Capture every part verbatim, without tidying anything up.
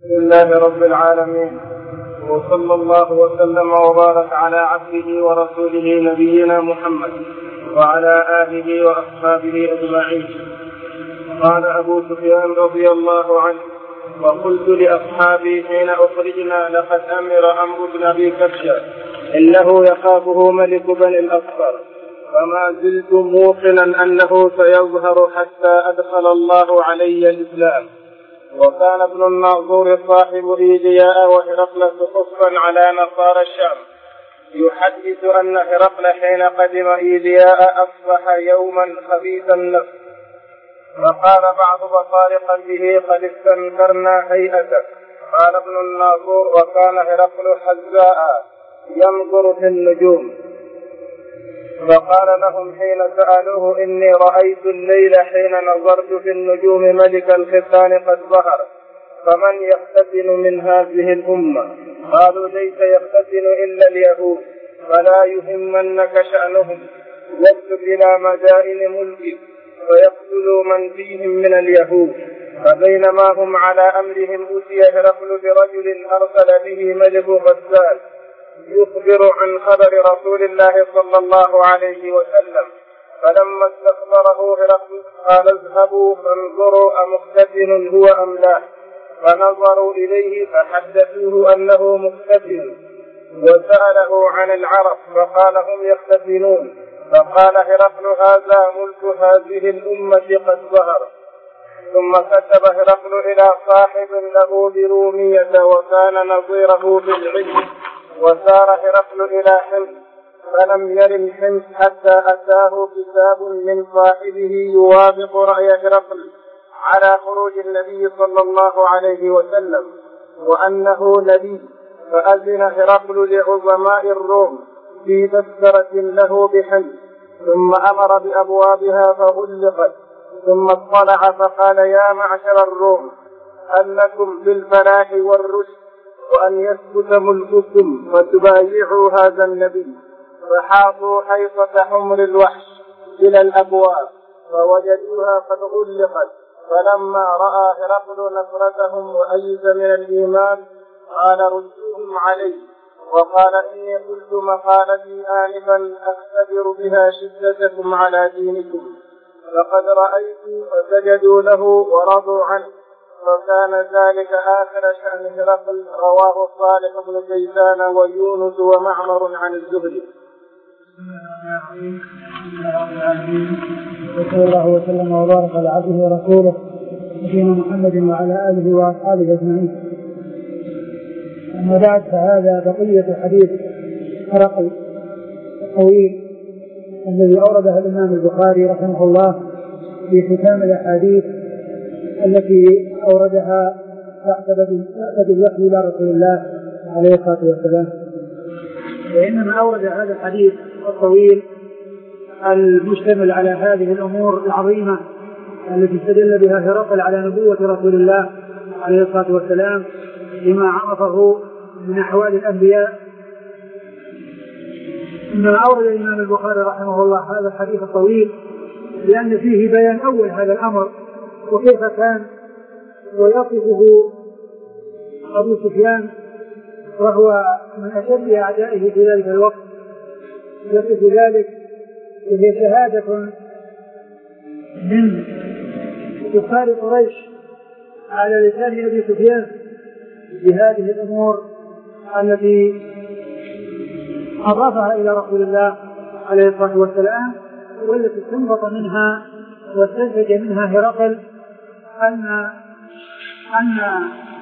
بسم الله رب العالمين، وصلى الله وسلم وبارك على عبده ورسوله نبينا محمد وعلى آله وأصحابه أجمعين. قال أبو سفيان رضي الله عنه: وقلت لأصحابي حين أخرجنا: لقد أمر عمرو بن أبي كبشة إنه يخافه ملك بني الأصفر، فما زلت موقنا أنه سيظهر حتى أدخل الله علي الإسلام. وكان ابن الناظور صاحب إيلياء وهرقل صفا على نصارى الشام، يحدث أن هرقل حين قدم إيلياء أصبح يوما خبيث النفس، فقال بعض بطارق به: قد استنكرنا هيئتك. قال ابن الناظور: وكان هرقل حزاء ينظر في النجوم، فقال لهم حين سألوه: إني رأيت الليل حين نظرت في النجوم ملك الختان قد ظهر، فمن يختتن من هذه الأمة؟ قالوا: ليس يختتن إلا اليهود، فلا يهمنك شأنهم، واكتب إلى مدائن ملكك فيقتلوا من فيهم من اليهود. فبينما هم على أمرهم أتي هرقل برجل أرسل به ملك غسان يخبر عن خبر رسول الله صلى الله عليه وسلم. فلما استخبره هرقل قال: اذهبوا فانظروا أمختتن هو أم لا. فنظروا إليه فحدثوه أنه مختتن، وسأله عن العرب فقال: هم يختتنون. فقال هرقل: هذا ملك هذه الأمة قد ظهر. ثم كتب هرقل إلى صاحب له برومية وكان نظيره بالعلم، وسار هرقل إلى حمص، فلم يرم حمص حتى أتاه كتاب من صاحبه يوافق رأي هرقل على خروج النبي صلى الله عليه وسلم وأنه نبي. فأذن هرقل لعظماء الروم في تذكرة له بحمص، ثم أمر بأبوابها فغلقت، ثم اطلع فقال: يا معشر الروم، هل لكم بالفلاح والرشد وأن يثبت ملككم وتبايعوا هذا النبي؟ فحاطوا حيطة حمر الوحش إلى الأبواب فوجدوها قد غلقت. فلما رأى هرقل نفرتهم وأيس من الإيمان قال: ردوهم علي. وقال: إني قلت مقالتي آنفا أختبر بها شدتكم على دينكم، فقد رأيت فسجدوا له ورضوا عنه. وكان ذلك آخر شأن هرقل. رواه صالح بن كيسان ويونس ومعمر عن الزهري. وصلى الله وسلم وبارك على عبده ورسوله نبينا محمد وعلى آله وأصحابه أجمعين. أما بعد، فهذا بقية حديث هرقل الطويل الذي أورده الإمام البخاري رحمه الله في ختام الأحاديث التي أوردها تحت باب الوحي إلى رسول الله عليه الصلاة والسلام. وإنما أورد هذا الحديث الطويل المشتمل على هذه الأمور العظيمة التي استدل بها هرقل على نبوة رسول الله عليه الصلاة والسلام لما عرفه من أحوال الأنبياء. إنما أورد الإمام البخاري رحمه الله هذا الحديث الطويل لأن فيه بيان أول هذا الأمر وكيف كان ويصفه أبو سفيان وهو من أشد أعدائه في ذلك الوقت. يصف ذلك وهي شهادة من كفار قريش على لسان أبي سفيان بهذه الأمور التي أضافها إلى رسول الله عليه الصلاة والسلام، والتي استنبط منها واستنتج منها هرقل أن أن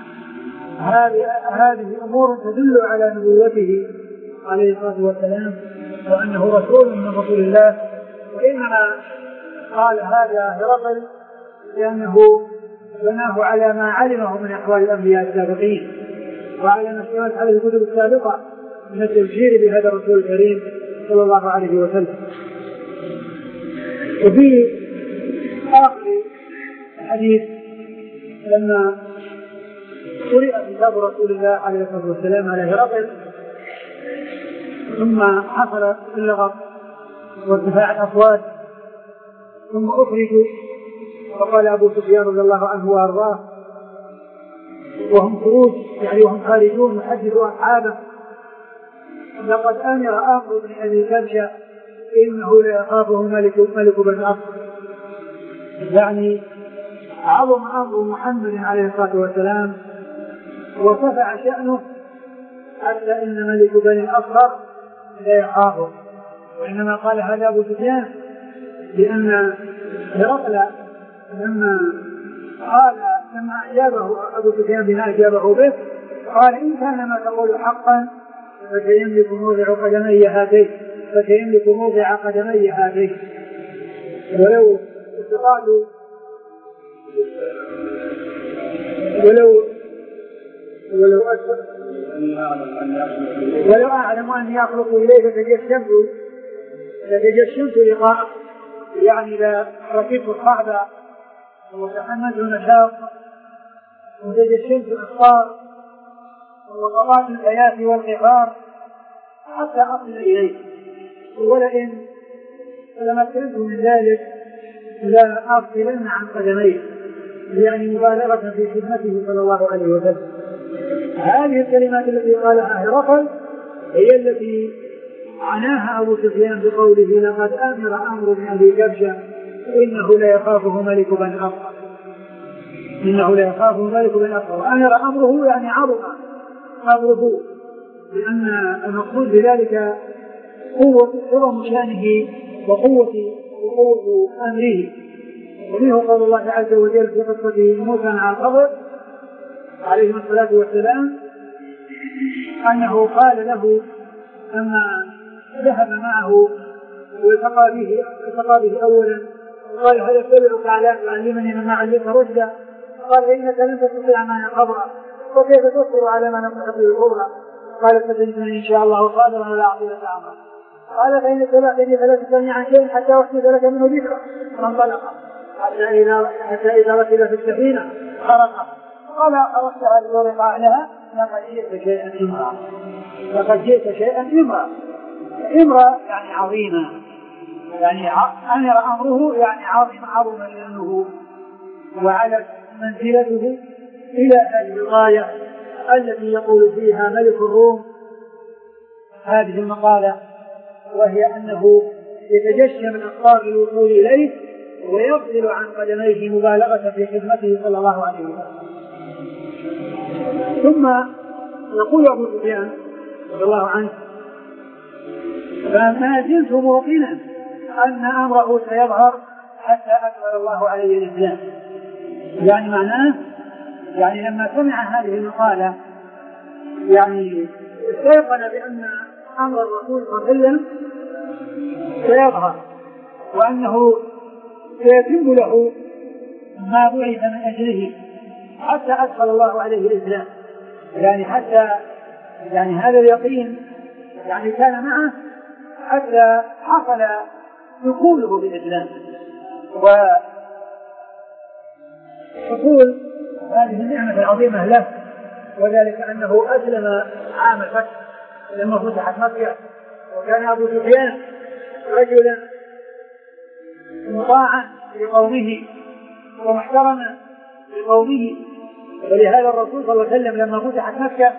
هذه أمور تدل على نبوته عليه الصلاة والسلام وأنه رسول من رسول الله. وإنما قال هذا هرقل لأنه بناه على ما علمه من أحوال الأنبياء السابقين وعلى ما اشتملت عليه الكتب السابقة من التبشير بهذا الرسول الكريم صلى الله عليه وسلم. وفي آخر الحديث لما قرئ كتاب رسول الله عليه الصلاة والسلام على هرقل ثم حصل اللغط وارتفاع الأصوات ثم أخرجوا، فقال أبو سفيان رضي الله عنه وأرضاه: وهم خروج يعني وهم خارجون يحدثوا أصحابه: لقد أمر أمر بن أبي كبشة إنه لا يخافه ملك ملك بن أصفر. يعني عظم أمر محمد عليه الصلاة والسلام وارتفع شأنه حتى إن ملك بني الأصفر لا يخافه. وإنما قال هذا أبو سفيان لأن هرقل لما قال لما أجابه أبو سفيان بما أجابه به قال: إن كان ما تقول حقا فسيملك موضع قدمي هاتين فسيملك موضع قدمي هاتين. ولو استطاعوا ولو ولو أشهد ولو أعلم أن يخلق إليه فتجشمت فتجشمت لقاء يعني لا ركبت الصعب وتحملت النشاط وتجشمت الأخطار وقطعت الحياة والغفار حتى أصل إليه، ولئن تمكنت من ذلك لا أغفلن عن قدميه، يعني مبالغة في خدمته صلى الله عليه وسلم. هذه الكلمات التي قالها هرقل هي التي عناها أبو سفيان بقوله: لقد أمر أمر بن أبي كبشة إنه لا يخافه ملك بن أصفر إنه لا يخافه ملك بن أصفر. وأمر أمره يعني عظم أمره، لأن المقصود بذلك قوة عظم شأنه وقوة وقوة أمره. ومنه قول الله عز وجل في قصة موسى مع الخضر عليه الصلاة والسلام أنه قال له أما ذهب معه والتقى به التقى به أولا قال: هل أتبعك على أن تعلمني مما علمت رشدا؟ قال: إنك لن تستطيع معي صبرا وكيف تصبر على ما لم تستطع صبرا؟ قال: ستجدني إن شاء الله قادرا ولا أعصي لك أمرا. قال: فإن اتبعتني فلا تسألني عن شيء حتى أحدث لك منه ذكرا. فانطلق حتى إذا حتى إذا ركب في السفينة خرق قال: أردتها لتغرق أهلها لقد جئت شيئا إمرا لقد جئت شيئا إمرا إمرا يعني عظيما، يعني أمر أمره يعني عظيم عظم لأنه وعلت منزلته إلى هذه الغاية التي يقول فيها ملك الروم هذه المقالة، وهي أنه يتجشم الأخطار للوصول إليه ويفضل عن قدميه مبالغة في خدمته صلى الله عليه وسلم. ثم يقول أبو سفيان رضي الله عنه: فما زلت موقنا أن أمره سيظهر حتى أكمل الله عليه الإسلام. يعني معناه يعني لما سمع هذه المقالة يعني استيقن بأن أمر الرسول صلى الله عليه وسلم سيظهر وأنه سيتم له ما بعث من أجله حتى أدخل الله عليه الإسلام. يعني حتى يعني هذا اليقين يعني كان معه حتى حصل دخوله بالإسلام وحصول هذه النعمة العظيمة له، وذلك أنه أسلم عام الفتح لما فتحت مكة، وكان أبو سفيان رجلا مطاعا لقومه ومحترما لقومه. ولهذا الرسول صلى الله عليه وسلم لما فتحت مكة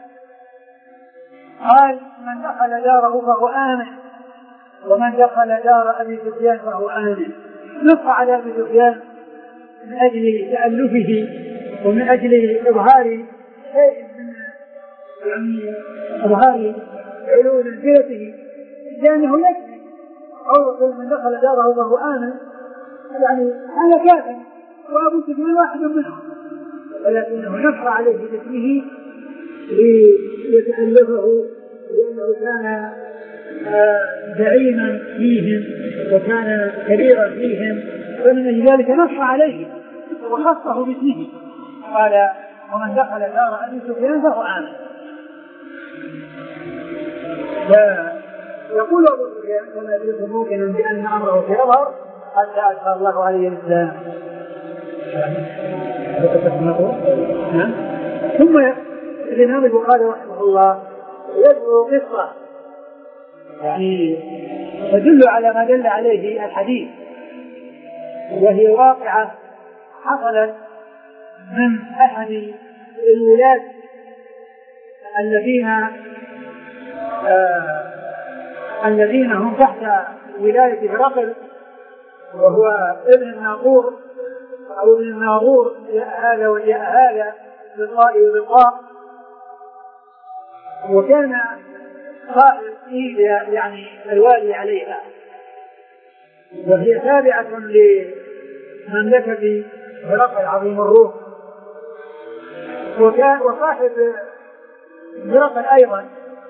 قال: من دخل داره فهو آمن ومن دخل دار أبي سفيان فهو آمن. نص على أبي سفيان من أجل تألفه ومن أجل إظهار شيء من يعني إظهار علو منزلته، لأنه يكفي قول من دخل داره فهو آمن، يعني هذا كافٍ وأبو سفيان واحد منهم، ولكنه نص عليه باسمه ليتألفه لأنه كان زعيما فيهم وكان كبيرا فيهم، فمن أجل ذلك نص عليه وخصه باسمه قال: ومن دخل دار أبي سفيان فهو آمن. فيقول أبو سفيان كما يجب موقنا بأن أمره سيظهر حتى أدخل الله عليه الإسلام. ثم الإمام البخاري رحمه الله يذكر قصة يعني تدل على ما دل عليه الحديث، وهي واقعة حصلت من أحد الولاة الذين آه الذين هم تحت ولاية هرقل، وهو ابن الناظور أو ابن الناظور، جاء هذا وجاء هذا لقاء ولقاء. وكان صاحب إيليا يعني الوالي عليها، وهي تابعة لمملكة هرقل عظيم الروم. وكان وصاحب هرقل أيضا،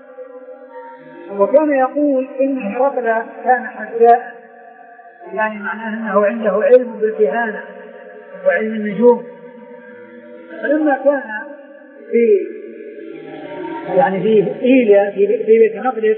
وكان يقول إن هرقل كان حساء، يعني معناه أنه عنده علم بالكهانة وعلم النجوم. فلما كان في يعني في إيليا في بيت المقدس،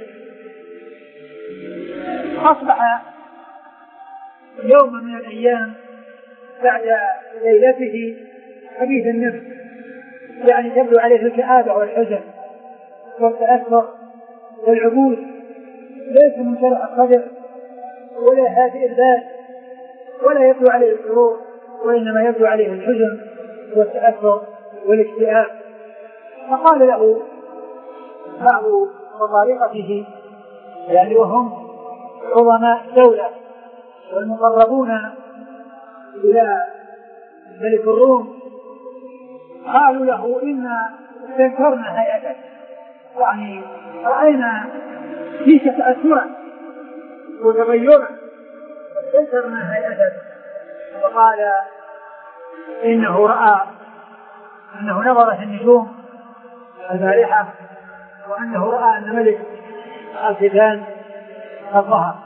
أصبح يوما من الأيام بعد ليلته خبيث النفس، يعني تبدو عليه الكآبة والحزن والتأثر والعبوس، ليس من شرح الصدر ولا هادئ البال ولا يبدو عليه السرور، وإنما يبدو عليه الحزن والتأثر والاكتئاب. فقال له بعض مطارقته، يعني وهم عظماء الدولة والمقربون إلى ملك الروم، قالوا له إنا استنكرنا هيئتك، يعني رأينا فيك تأثرا وتغيرا واستنكرنا هيئتك. فقال إنه رأى أنه نظر في النجوم البارحة، وأنه رأى أن ملك الختان قد ظهر.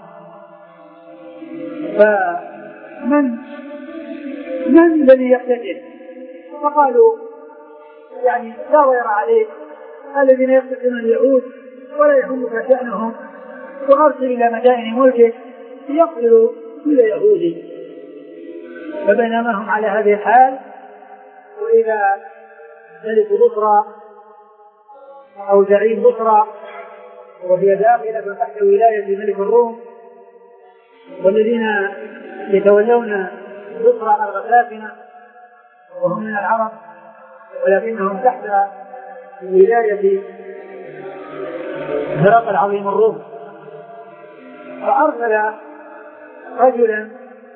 فمن من الذي يقتتل؟ فقالوا يعني لا ضير عليك، الذين يقتتلون اليهود ولا يهمك شأنهم، وأرسل إلى مدائن ملكك يقتلوا كل يهودي. فبينما هم على هذه الحال، وإذا ملك بصرى أو زعيم بصرى، وهي داخلة تحت ولاية ملك الروم، والذين يتولون بصرى الغساسنة وهم من العرب، ولكنهم تحت ولاية هرقل عظيم الروم. فأرسل رجلا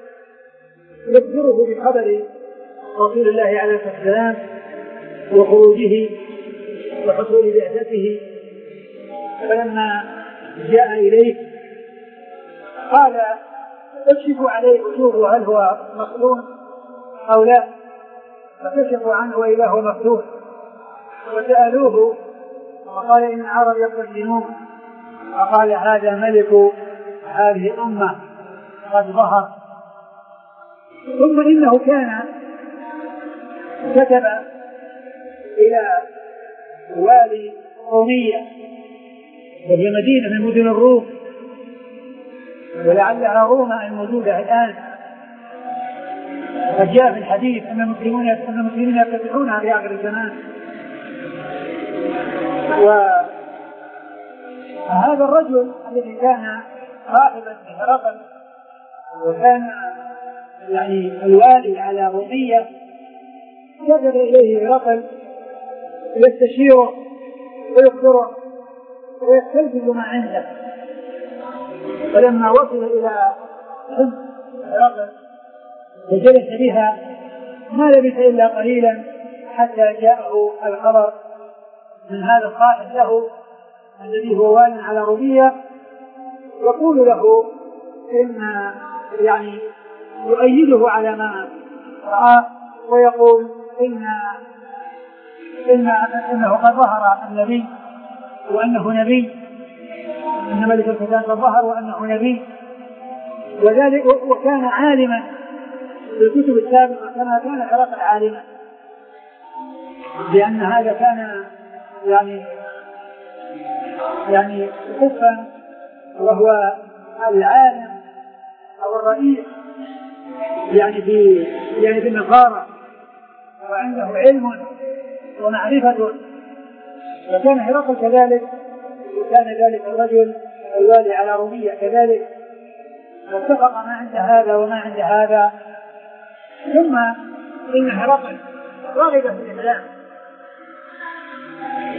يخبره بخبر رسول الله عليه الصلاة والسلام وخروجه وحصول بعثته. فلما جاء إليه قال اكشفوا عليه وشوفوا هل هو مفتون أو لا. فكشفوا عنه وإذا هو مفتون، وسألوه وقال إن العرب يقتتلون، فقال هذا ملك هذه الأمة قد ظهر. ثم إنه كان كتب إلى والي رومية، وهي مدينة من مدن الروم، ولعلها روما الموجودة الآن. قد جاء في الحديث أن المسلمين أن المسلمين يفتتحونها في آخر الزمان. وهذا الرجل الذي كان راغبا في هرقل وكان يعني الوالي على رومية، كتب إليه هرقل يستشيره ويخبره ويستلزم ما عنده. فلما وصل إلى حزب هرقل وجلس بها ما لبث إلا قليلا حتى جاءه الخبر من هذا القائد له الذي هو وال على رومية، يقول له إن يعني يؤيده على ما رأى، ويقول إن إن إنه قد ظهر النبي وأنه نبي، إن ملك الختان قد ظهر وأنه نبي. وذلك وكان عالما في الكتب السابقة كما كان هرقل عالما، لأن هذا كان يعني يعني كفا، وهو العالم أو الرئيس يعني في يعني في النصارى، وعنده علم ومعرفة. وكان هرقل كذلك، وكان ذلك الرجل الوالي على رومية كذلك، واتفق ما عند هذا وما عند هذا. ثم إن هرقل رغب في الإسلام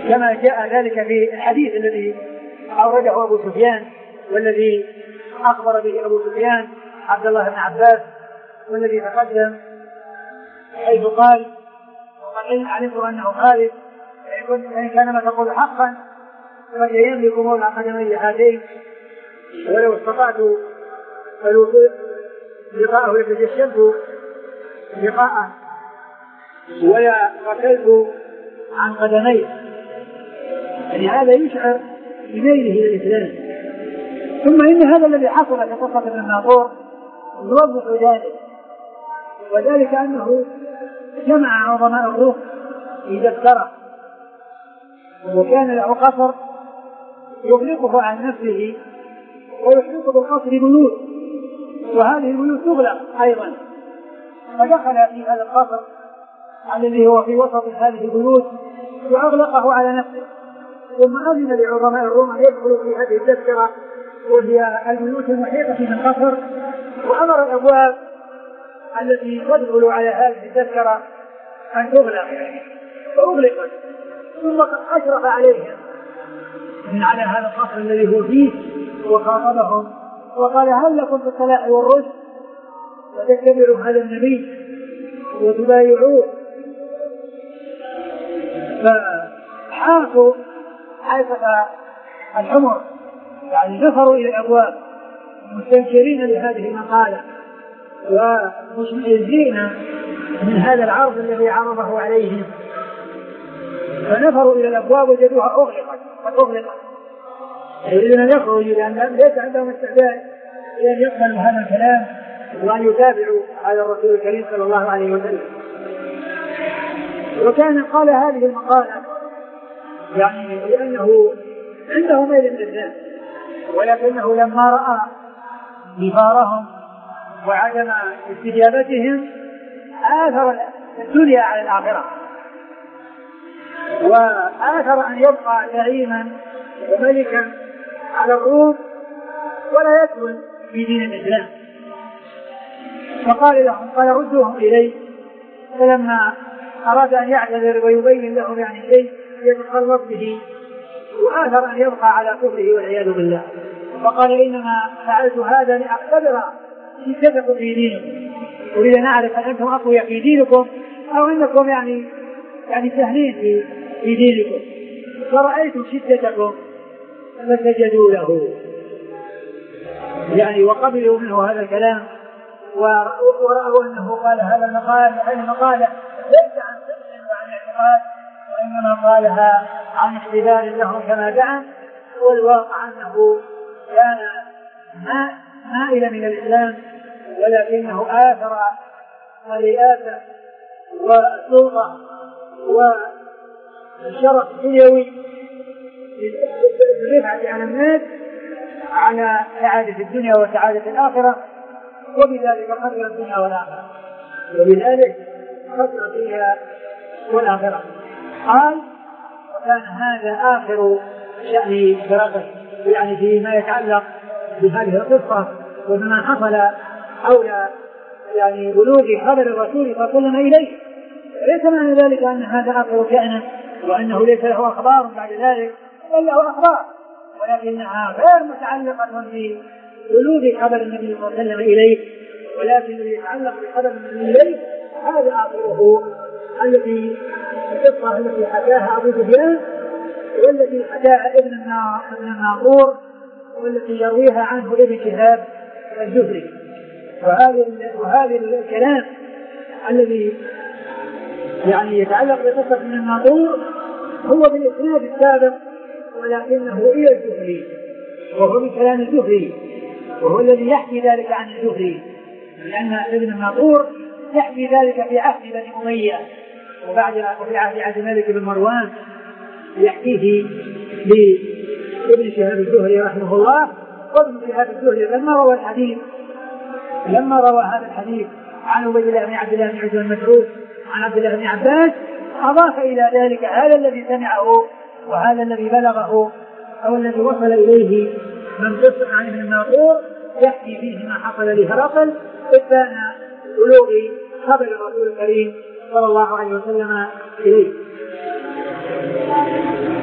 كما جاء ذلك في الحديث الذي أورده أبو سفيان والذي أخبر به أبو سفيان عبد الله بن عباس والذي تقدم، حيث قال وقد علمت أنه خالد فإن كان ما تقول حقا فليملك مولى قدمي هاتين ولو استطعت الوصول لقاءه لتجشمت لقاءه ولا قتلت عن قدميه. يعني هذا يشعر بميله إلى الإسلام. ثم إن هذا الذي حصل في قصة ابن الناظور يوضح ذلك، وذلك أنه جمع عظماء الروح إذا افترى، وكان له قصر يغلقه عن نفسه ويحيط بالقصر بيوت، وهذه البيوت تغلق أيضا، فدخل في هذا القصر الذي هو في وسط هذه البيوت وأغلقه على نفسه، ثم أذن لعظماء الروم أن يدخلوا في هذه التذكرة وهي البيوت المحيطة بالقصر، وأمر الأبواب التي تدخل على هذه التذكرة أن تغلق فأغلقت، ثم أشرف عليهم من على هذا القصر الذي هو فيه وخاطبهم وقال هل لكم في الصلاح والرشد وتتبعوا هذا النبي وتبايعوه؟ فحاصوا حيثة الحمر، يعني نفروا إلى الأبواب مستنكرين لهذه المقالة ومشمئزين من هذا العرض الذي عرضه عليهم، فنفروا إلى الأبواب وجدوها أغلقت فأغلقت، يريدون أن يخرجوا لأن ليس عندهم استعداد لأن يقبلوا هذا الكلام وأن يتابعوا على الرسول الكريم صلى الله عليه وسلم. وكان قال هذه المقالة يعني لأنه عنده ميل الإسلام، ولكنه لما رأى نفارهم وعدم استجابتهم آثر الدنيا على الآخرة، وآثر أن يبقى زعيما وملكا على الروم ولا يدخل في دين الإسلام. فقال لهم قال ردوهم إليه، فلما أراد أن يعتذر ويبين لهم يعني شيء يتخلص به وآثر أن يبقى على كفره والعياذ بالله، فقال إنما فعلت هذا لأختبر شدتكم في دينكم، أريد أن أعرف أن أنتم أقوياء في دينكم أو أنكم يعني يعني سهلين في, في دينكم، فرأيت شدتكم فسجدوا له، يعني وقبلوا منه هذا الكلام ورأوا أنه قال هذا المقال هذه المقالة ليس عن فقه وعن اعتقاد، وإنما قالها عن اختبار لهم كما دعا، والواقع أنه كان مائلا من الإسلام ولكنه آثر الرئاسة والسلطة والشرف الدنيوي بالرفعة على الناس على سعادة الدنيا وسعادة الآخرة، وبذلك خسر الدنيا والآخرة وبذلك خسر الدنيا والآخرة. قال وكان هذا آخر شأن فرقه، يعني فيما يتعلق بهذه القصة وبما حصل حول يعني بلوغ خبر الرسول صلى الله عليه وسلم إليه، ليس معنى ذلك أن هذا آخر شأنه وأنه ليس له أخبار بعد ذلك، بل له أخبار ولكنها غير متعلقة ببلوغ خبر النبي صلى الله عليه وسلم إليه، ولكن الذي يتعلق بخبر النبي إليه هذا آخره الذي القصة التي حكاها أبو سفيان والتي حكاها ابن الناظور والتي يرويها عنه ابن شهاب الزهري. وهذا الكلام الذي يعني يتعلق بقصة ابن الناظور هو بالإسناد السابق ولكنه إلى الزهري، وهو من كلام الزهري، وهو الذي يحكي ذلك عن الزهري، لأن ابن الناظور يحكي ذلك في عهد بني أمية وبعد وفي عهد عبد الملك بن مروان يحكيه لابن شهاب الزهري رحمه الله. وابن شهاب الزهري لما روى الحديث لما روى هذا الحديث عن عبيد الله بن عبد الله بن عتبة بن مسعود عن عبد الله بن عباس أضاف إلى ذلك هذا الذي سمعه وهذا الذي بلغه أو الذي وصل إليه من قص عن ابن الناظور يحكي فيه ما حصل لهرقل إثبان بلوغ خبر الرسول الكريم صلى الله عليه وسلم إليه.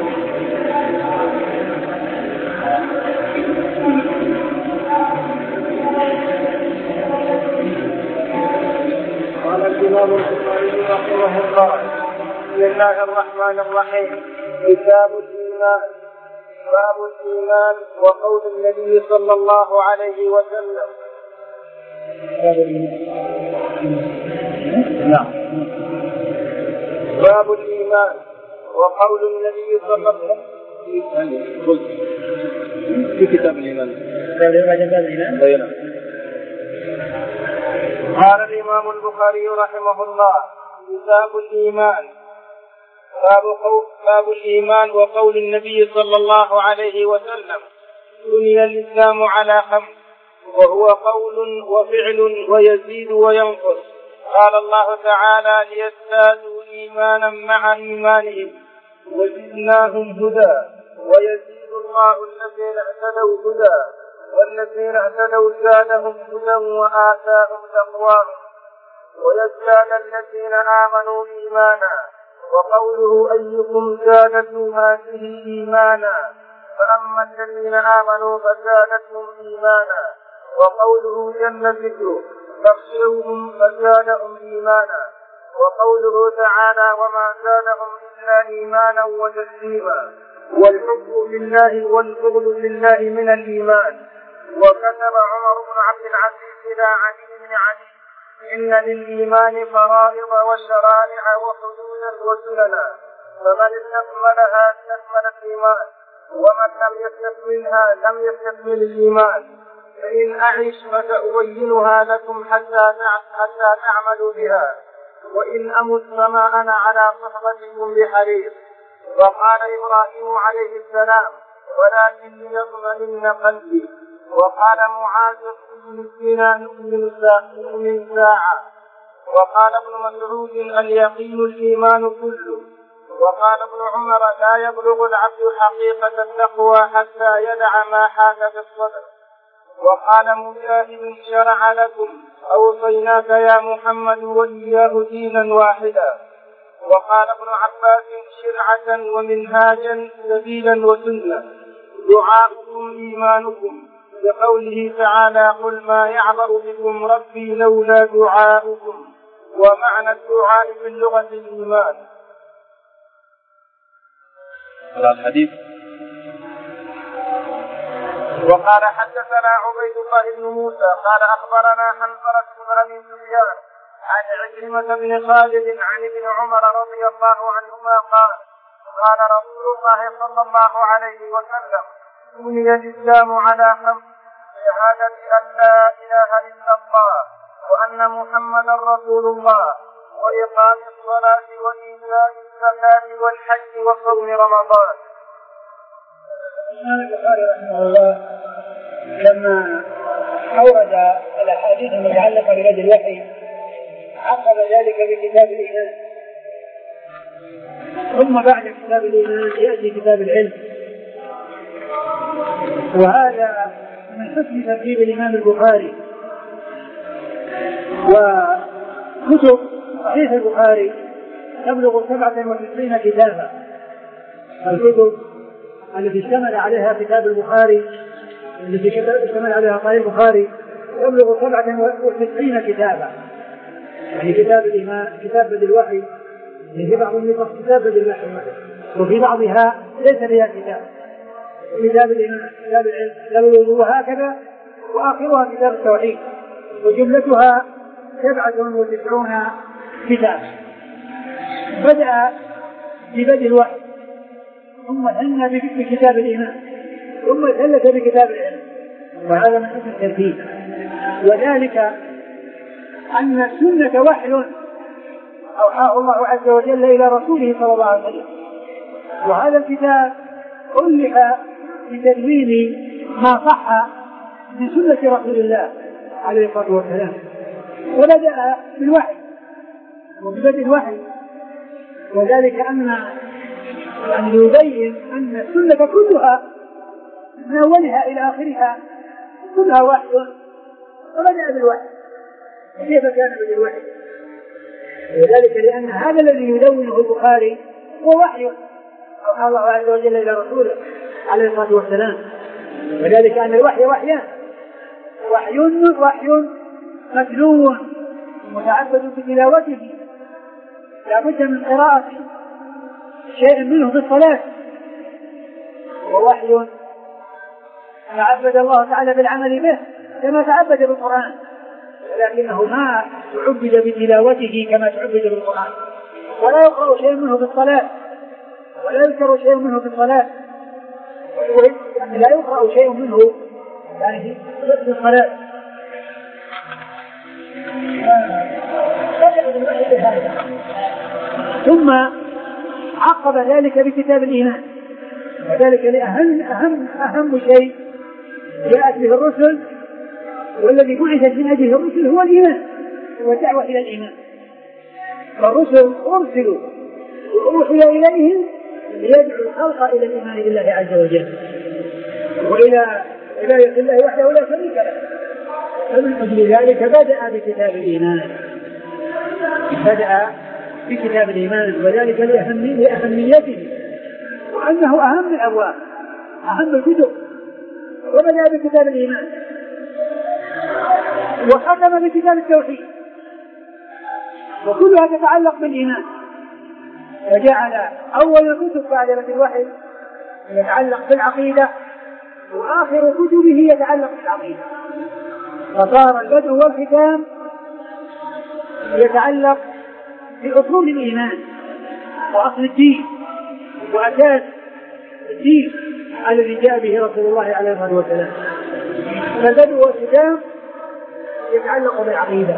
الله الرحمن الرحيم. كتاب الإيمان. باب الإيمان وقول النبي صلى الله عليه وسلم. نعم. باب الإيمان وقول النبي صلى الله عليه وسلم في كتاب الإيمان. قال الإمام البخاري رحمه الله: كتاب الإيمان. باب, باب الإيمان وقول النبي صلى الله عليه وسلم: بني الإسلام على خمس، وهو قول وفعل ويزيد وينقص. قال الله تعالى: ليزدادوا إيمانا مع إيمانهم وزدناهم هدى. ويزيد الله الذين اهتدوا هدى، والذين اهتدوا زادهم هدى وآتاهم تقواهم. ويزداد الذين آمنوا إيمانا. وقوله: أيكم زادته هذه إيمانا. فأما الذين آمنوا فزادتهم إيمانا. وقوله: جل ذكره فاخشوهم فزادهم إيمانا. وقوله تعالى: وما زادهم إلا إيمانا وتسليما. والحب لله والبغض لله من الإيمان. وكتب عمر بن عبد العزيز إلى علي بن علي: إن للإيمان فرائض وشرائع وحدودا وسننا، فمن استكملها استكمل الإيمان، ومن لم يستكملها لم يستكمل الإيمان. فإن أعش فسأبينها لكم حتى حتى تعملوا بها، وإن أمت فما أنا على صحبتكم بحريص. وقال إبراهيم عليه السلام: ولكن ليطمئن قلبي. وقال معاذ بن سينان: نؤمن ساعة. وقال ابن مسعود: اليقين الإيمان كله. وقال ابن عمر: لا يبلغ العبد حقيقة التقوى حتى يدع ما حاك في الصدر. وقال مجاهد: شرع لكم أوصيناك يا محمد وإياه دينا واحدا. وقال ابن عباس: شرعة ومنهاجا سبيلا وسنة. دعاؤكم إيمانكم، بقوله تعالى: قل ما يعبأ بكم ربي لولا دعاؤكم. ومعنى الدعاء في اللغة الإيمان. الحديث. وقال: حدثنا عبيد الله بن موسى قال أخبرنا حنظلة بن أبي سفيان عن عكرمة بن خالد عن ابن عمر رضي الله عنهما قال: قال رسول الله صلى الله عليه وسلم: بني الإسلام على خمس: شهادة أن لا إله إلا الله، وأن محمدا رسول الله، وإقام الصلاة وإيتاء الزكاة والحج وصوم رمضان. الإمام البخاري رحمه الله لما أورد الأحاديث المتعلقة برد الوحي عقب ذلك بكتاب الإيمان، ثم بعد كتاب الإيمان يأتي كتاب العلم. وهذا من حسن ترتيب الإمام البخاري. وكتب صحيح البخاري تبلغ سبعة وتسعين كتابا. الكتب التي اشتمل عليها كتاب البخاري التي اشتمل عليها صحيح البخاري تبلغ سبعة وتسعين كتابا. يعني كتاب الإيمان، كتاب بدء الوحي، في بعضهم يقص كتاب بدء الوحي، وفي بعضها ليس فيها كتاب. كتاب الإيمان، كتاب العلم، كتاب الوضوء، وهكذا. وآخرها كتاب التوحيد، وجملتها سبعة وتسعون كتاب. بدأ ببدء الوحي، ثم ثنى بكتاب الإيمان، ثم ثلث بكتاب العلم. وهذا من حسن الترتيب. وذلك أن السنة وحي أوحاه الله عز وجل إلى رسوله صلى الله عليه وسلم. وهذا الكتاب ألف بتدوين ما صح من سنة رسول الله عليه الصلاة والسلام. وبدأ بالوحي وبدء الوحي، وذلك أن يعني يبين أن السنة كلها من أولها إلى آخرها كلها وحي، وبدأ بالوحي. كيف كان بالوحي؟ وذلك لأن هذا الذي يدونه البخاري هو وحي أوحى الله عز وجل إلى رسوله عليه الصلاة والسلام. وذلك أن الوحي وحيان: وحي وحي متلو متعبد بتلاوته لا بد من قراءته شيء منه في الصلاة ووحي تعبد الله تعالى بالعمل به كما تعبد بالقرآن، ولكنه ما تعبد بتلاوته كما تعبد بالقرآن، ولا يقرأ شيء منه في الصلاة ولا يذكر شيء منه في الصلاة، يعني لا يقرأ شيء منه يعني في الصلاة. ثم عقب ذلك بكتاب الإيمان، وذلك لأهم أهم أهم شيء جاءت به الرسل والذي بعثت من أجله الرسل هو الإيمان والدعوة إلى الإيمان. فالرسل أرسلوا وأوحي إليهم ليدعوا الخلق إلى الإيمان بالله عز وجل وإلى عبادة الله وحده لا شريك له. فمن أجل ذلك بدأ بكتاب الإيمان بدأ بكتاب الإيمان وذلك لأهميته وأنه أهم الأبواب أهم الكتب، وبدأ بكتاب الإيمان وختم بكتاب التوحيد، وكلها تتعلق بالإيمان، فجعل أول الكتب بعد الوحي يتعلق بالعقيدة وآخر كتبه يتعلق بالعقيدة، فصار البدء والختام يتعلق بأصول الإيمان وأصل الدين وأساس الدين الذي جاء به رسول الله عليه الصلاة والسلام. فالبدء والختام يتعلق بالعقيدة،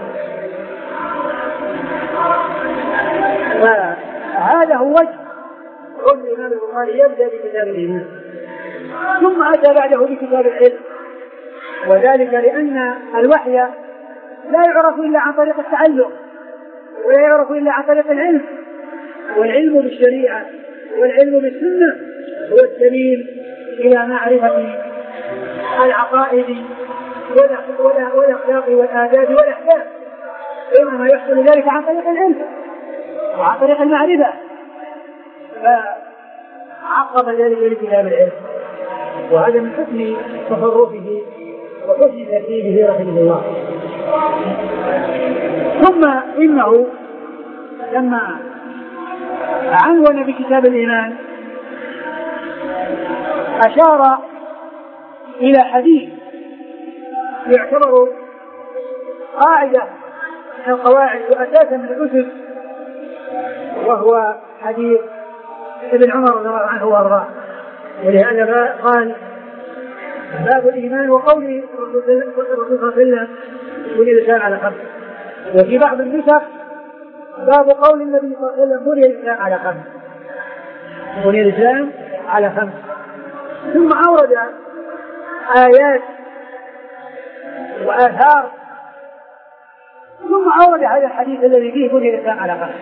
فهذا هو وجه قول الإمام البخاري يبدأ بكتاب الإيمان ثم أتى بعده بكتاب العلم، وذلك لأن الوحي لا يعرف إلا عن طريق التعلم ولا يعرف إلا عن طريق العلم، والعلم بالشريعة والعلم بالسنة هو السبيل إلى معرفة العقائد والأخلاق والآداب والأحكام، إنما يحصل ذلك عن طريق العلم وعن طريق المعرفة. فعقب ذلك بكتاب العلم، وهذا من حسن تصرفه وحسن ترتيبه رحمه الله. ثم إنه لما عنون بكتاب الإيمان أشار إلى حديث يعتبر قاعدة من القواعد وأساسا من الأسس، وهو حديث ابن عمر رضي الله عنه وارضاه، ولهذا قال باب الإيمان وقول الرسول صلى الله عليه وسلم بني الإسلام على خمس، وفي بعض النسخ باب قول النبي صلى الله عليه وسلم بني الإسلام على خمس بني الإسلام على خمس. ثم أورد آيات وآثار، ثم أورد هذا الحديث الذي فيه بني الإسلام على خمس.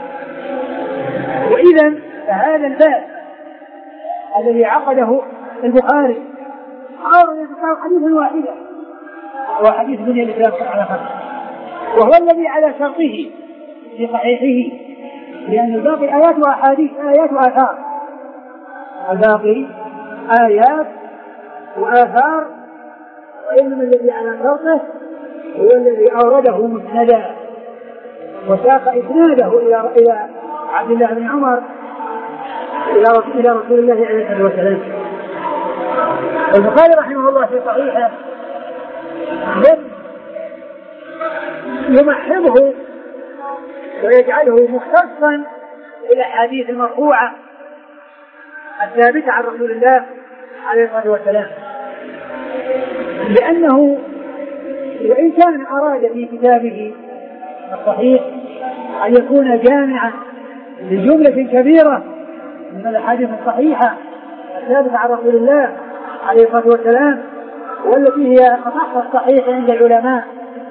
وإذن فهذا الباب الذي عقده البخاري أورد البخاري حديثا واحدا هو حديث بني الإسلام على خمس، وهو الذي على شرطه في صحيحه، لأن الباقي آيات وأحاديث آيات وآثار، الباقي آيات وآثار، وإنما الذي على شرطه هو الذي أورده مسندا وساق إسناده إلى إلى عبد الله بن عمر إلى رسول الله عليه الصلاة والسلام. البخاري رحمه الله في صحيحه لم يمحضه ويجعله مختصا بالأحاديث المرفوعة الثابتة عن رسول الله عليه الصلاة والسلام، لأنه وإن كان أراد في كتابه الصحيح أن يكون جامعا لجملة كبيرة من الأحاديث الصحيحة الثابتة عن رسول الله عليه الصلاة والسلام والتي هي أصح الصحيح عند العلماء،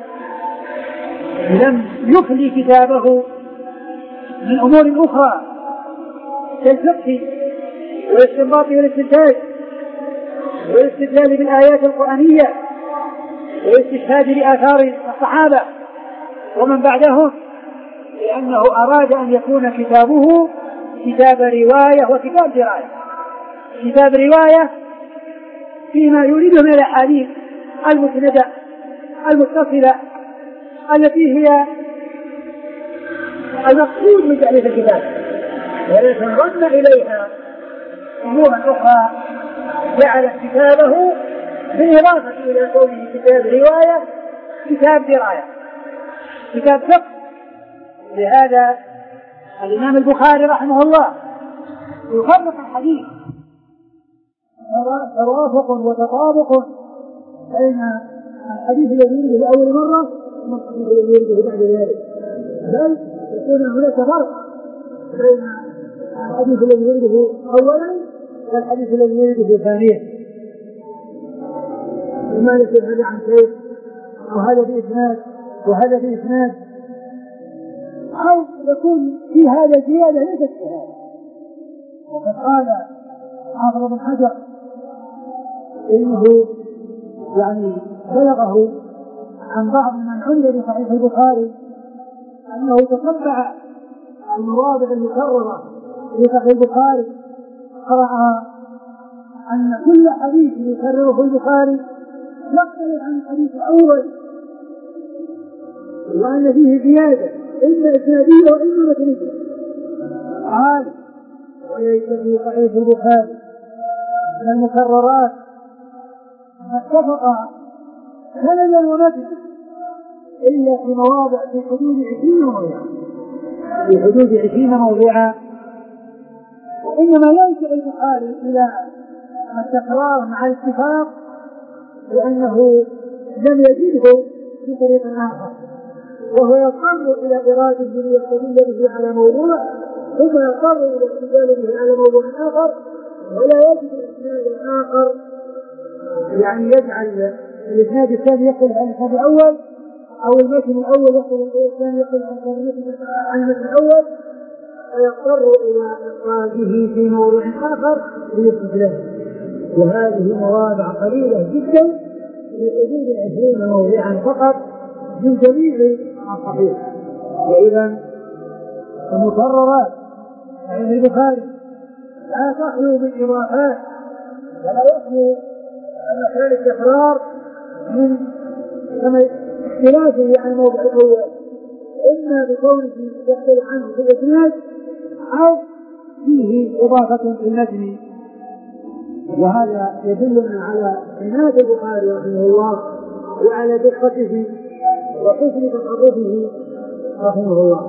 لم يخلي كتابه من أمور أخرى كالفقه والاستنباط والاستنتاج والاستدلال بالآيات القرآنية والاستشهاد بآثار الصحابة ومن بعدهم، لأنه أراد أن يكون كتابه كتاب رواية وكتاب دراية. كتاب رواية فيما يريده من الأحاديث المسندة المتصلة التي هي المقصود من تأليف الكتاب، ولكن ضم إليها أمورا أخرى جعل كتابه بالإضافة إلى كونه كتاب رواية كتاب دراية كتاب فقه. لهذا الإمام البخاري رحمه الله يفرق الحديث توافق وتطابق بين الحديث الذي يرده أول مرة والحديث الذي يرده بعد ذلك، بل يكون هناك فرق بين الحديث الذي يرده أولا والحديث الذي يرده ثانيا. وما يصير هذا عن شيء وهذا بإسناد وهذا بإسناد، أو يكون في هذا زيادة ليست في هذا. وقد قال حافظ بن حجر إنه يعني بلغه عن بعض من عمل بصحيح البخاري أنه تتبع المواضع المكررة في صحيح البخاري، قرأ أن كل حديث يكرره البخاري يختلف عن الحديث الأول، وأن فيه زيادة إما إسنادية وإما متنية. قال وليس في صحيح البخاري من المكررات ما اتفق سندا ومتنا إلا في مواضع في حدود عشرين موضعا في حدود عشرين موضعا وإنما ينشأ البخاري إلى التكرار مع الاتفاق لأنه لم يجده في طريق آخر، وهو يضطر إلى إرادة ليستدل به على موضوع ثم يضطر إلى الاستدلال به على موضوع آخر، ولا يجد الإسناد آخر يعني يجعل الإسناد الثاني يختلف عن الإسناد الأول أو المتن الأول يختلف عن الثاني يختلف عن المتن الأول، فيضطر إلى إخراجه في موضوع آخر للاستدلال. وهذه مواضع قليلة جدا في حدود العشرين موضعا فقط من جميع الصحيح. وإذا المكررات عند البخاري لا تخلو بالإضافات ولا يخلو مكان التكرار من اختلافه عن الموضع الأول، إما بكونه يختلف عنه في الإسناد أو فيه إضافة في المتن. وهذا يدلنا على عناية البخاري رحمه الله وعلى دقته وحسن تصرفه رحمه الله.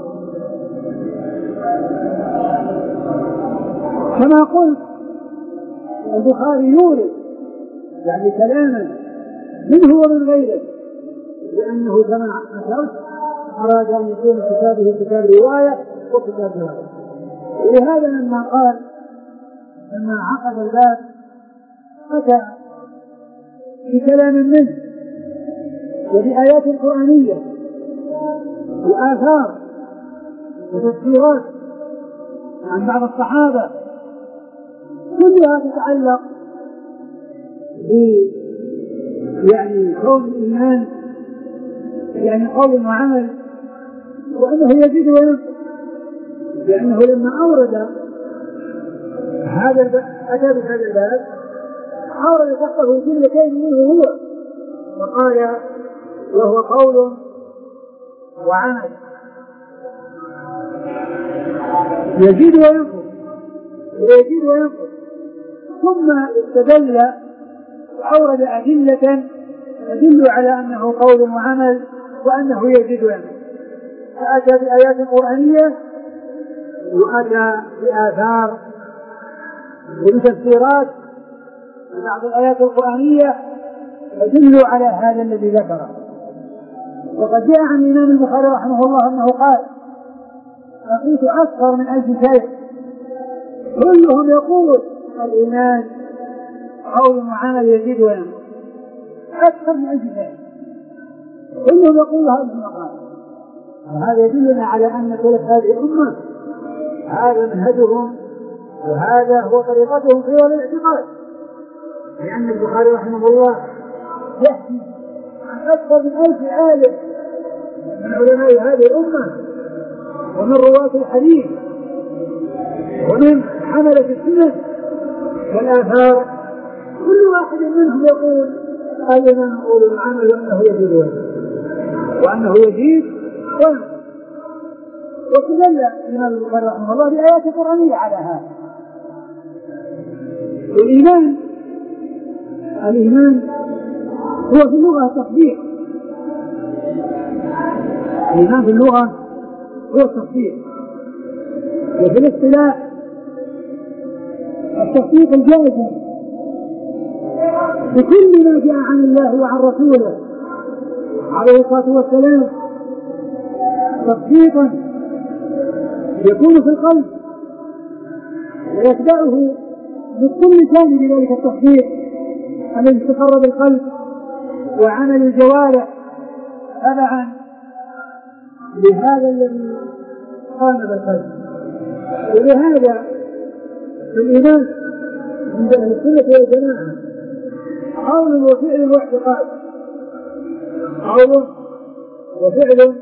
كما قلت البخاري يورد يعني كلاما منه ومن غيره، لأنه كما أشرت أراد أن يكون كتابه كتاب رواية وكتاب رواية. ولهذا لما قال لما عقد الباب أتى بكلام منه وبآيات قرآنية وآثار وتفسيرات عن بعض الصحابة كلها تتعلق ب يعني كون الإيمان يعني قول وعمل، وأنه يزيد وينقص، لأنه لما أورد هذا الباب أتى بهذا الباب أورد تحته جملتين منه هو وقال وهو قول وعمل يزيد وينقص ويزيد وينقص، ثم استدل وأورد أدلة تدل على أنه قول وعمل وأنه يزيد وينقص، فأتى بآيات قرآنية وأتى بآثار وبتفسيرات بعض الآيات القرآنية تدل على هذا الذي ذكره. وقد جاء عن الإمام البخاري رحمه الله أنه قال لقيت أكثر من ألف شيء كلهم يقول الإيمان قول وعمل يزيد وينقص، أكثر من ألف شيء كلهم يقول هذه المقال. وهذا يدلنا على أن سلف هذه الأمة هذا منهجهم وهذا هو طريقتهم في الاعتقاد، لأن البخاري رحمه الله يحكي عن أكثر من ألف عالم من علماء هذه الأمة ومن رواة الحديث ومن حملة السنن والآثار، كل واحد منهم يقول الإيمان قول العمل وأنه يزيد وينقص وأنه يزيد وينقص. واستدل الإمام البخاري رحمه الله بآيات قرآنية على هذا. الإيمان الإيمان هو في اللغة التصديق. الإيمان في اللغة هو التصديق، وفي الاصطلاح التصديق الجازم بكل ما جاء عن الله وعن رسوله عليه الصلاة والسلام، تصديقا يكون في القلب ويتبعه بكل جانب ذلك التصديق الذي استقر بالقلب وعمل الجوارح تبعا لهذا الذي قام بالقلب. ولهذا الإيمان عند أهل السنة والجماعة قول وفعل واعتقاد، قول وفعل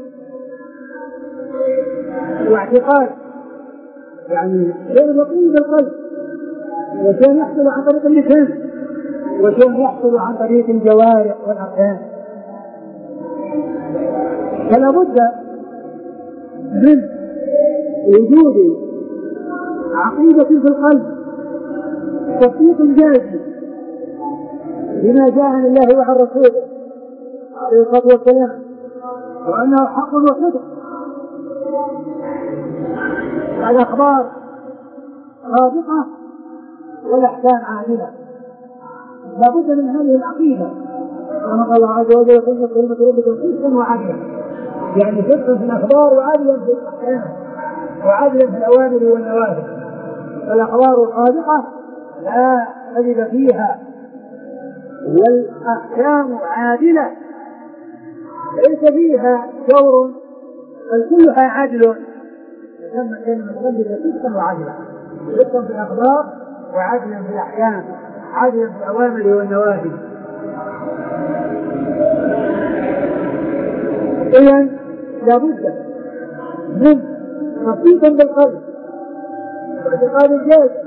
واعتقاد، يعني شيء يقوم بالقلب وشيء يحصل عن طريق اللسان وشيء يحصل عن طريق الجوارح والأركان. فلا بد من وجود عقيدة في القلب، تصديق جازم بما جاء عن الله وعن رسوله عليه الصلاة والسلام، وأنه حق وصدق. الأخبار صادقة والأحكام عادلة. لا بد من هذه العقيدة، كما قال الله عز وجل: كلمة كلمة ربك صدقا وعدلا، يعني صدقا في الأخبار وعدلا في الأحكام وعدلا في الأوامر والنواهي. فالأخبار الصادقة لا كذب فيها، والأحكام عادلة ليس فيها جور، بل كلها عدل. يسمى كلمة ربك صدقا وعدلا، صدقا في الأخبار وعدلا في الأحكام، عدلا في الأوامر والنواهي. إذن لابد من تصديق بالقلب واعتقاد الجازم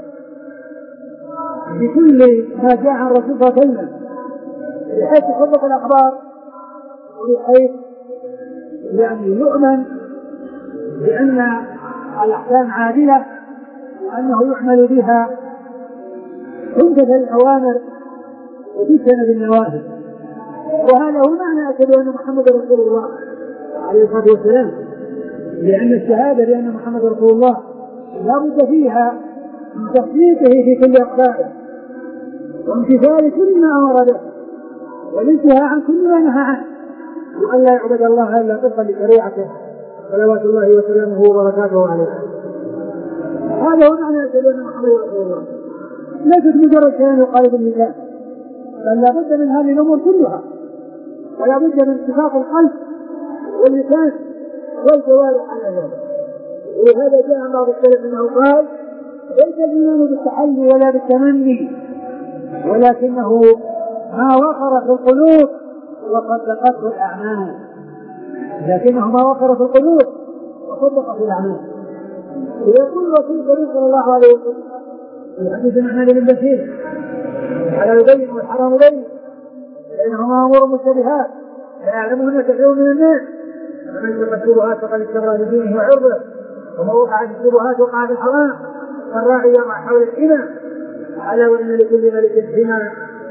بكل ما جاء عن الرسول صلى الله عليه وسلم، بحيث تصدق الأخبار وبحيث يعني يؤمن بأن الأحكام عادلة وأنه يعمل بها تنفذ الأوامر وتجتنب بالنواهي. وهذا هو معنى أشهد أن محمد رسول الله عليه الصلاة والسلام، لأن الشهادة بأن محمد رسول الله لا بد فيها من تصديقه في كل أقداره وامتثال كل ما أمر به والانتهاء عن كل ما نهى عنه، وأن لا يعبد الله إلا طبقا لشريعته صلوات الله وسلامه وبركاته عليه. هذا هو معنى أشهد أن محمد رسول الله، ليست مجرد كلام يقال باللسان، بل لا بد من هذه الأمور كلها، ولا بد من اتفاق القلب واللسان والجوارح على ذلك. ولهذا جاء عن بعض السلف انه قال: ليس الايمان بالتحلي ولا بالتمني، ولكنه ما وقر في القلوب وصدقته الاعمال، لكنه ما وقر في القلوب وصدقته الاعمال. ويقول الرسول الكريم صلى الله عليه وسلم في حديث النعمان بن بشير: على يبين والحرام بين، فانهما امور مشتبهات لا يعلمهن كثير من الناس، فمن اتقى الشبهات فقد استبرأ لدينه وعرضه، ومن وقع في الشبهات وقع في الحرام، فالراعي يرعى حول الحمى، ألا وإن لكل ملك حمى،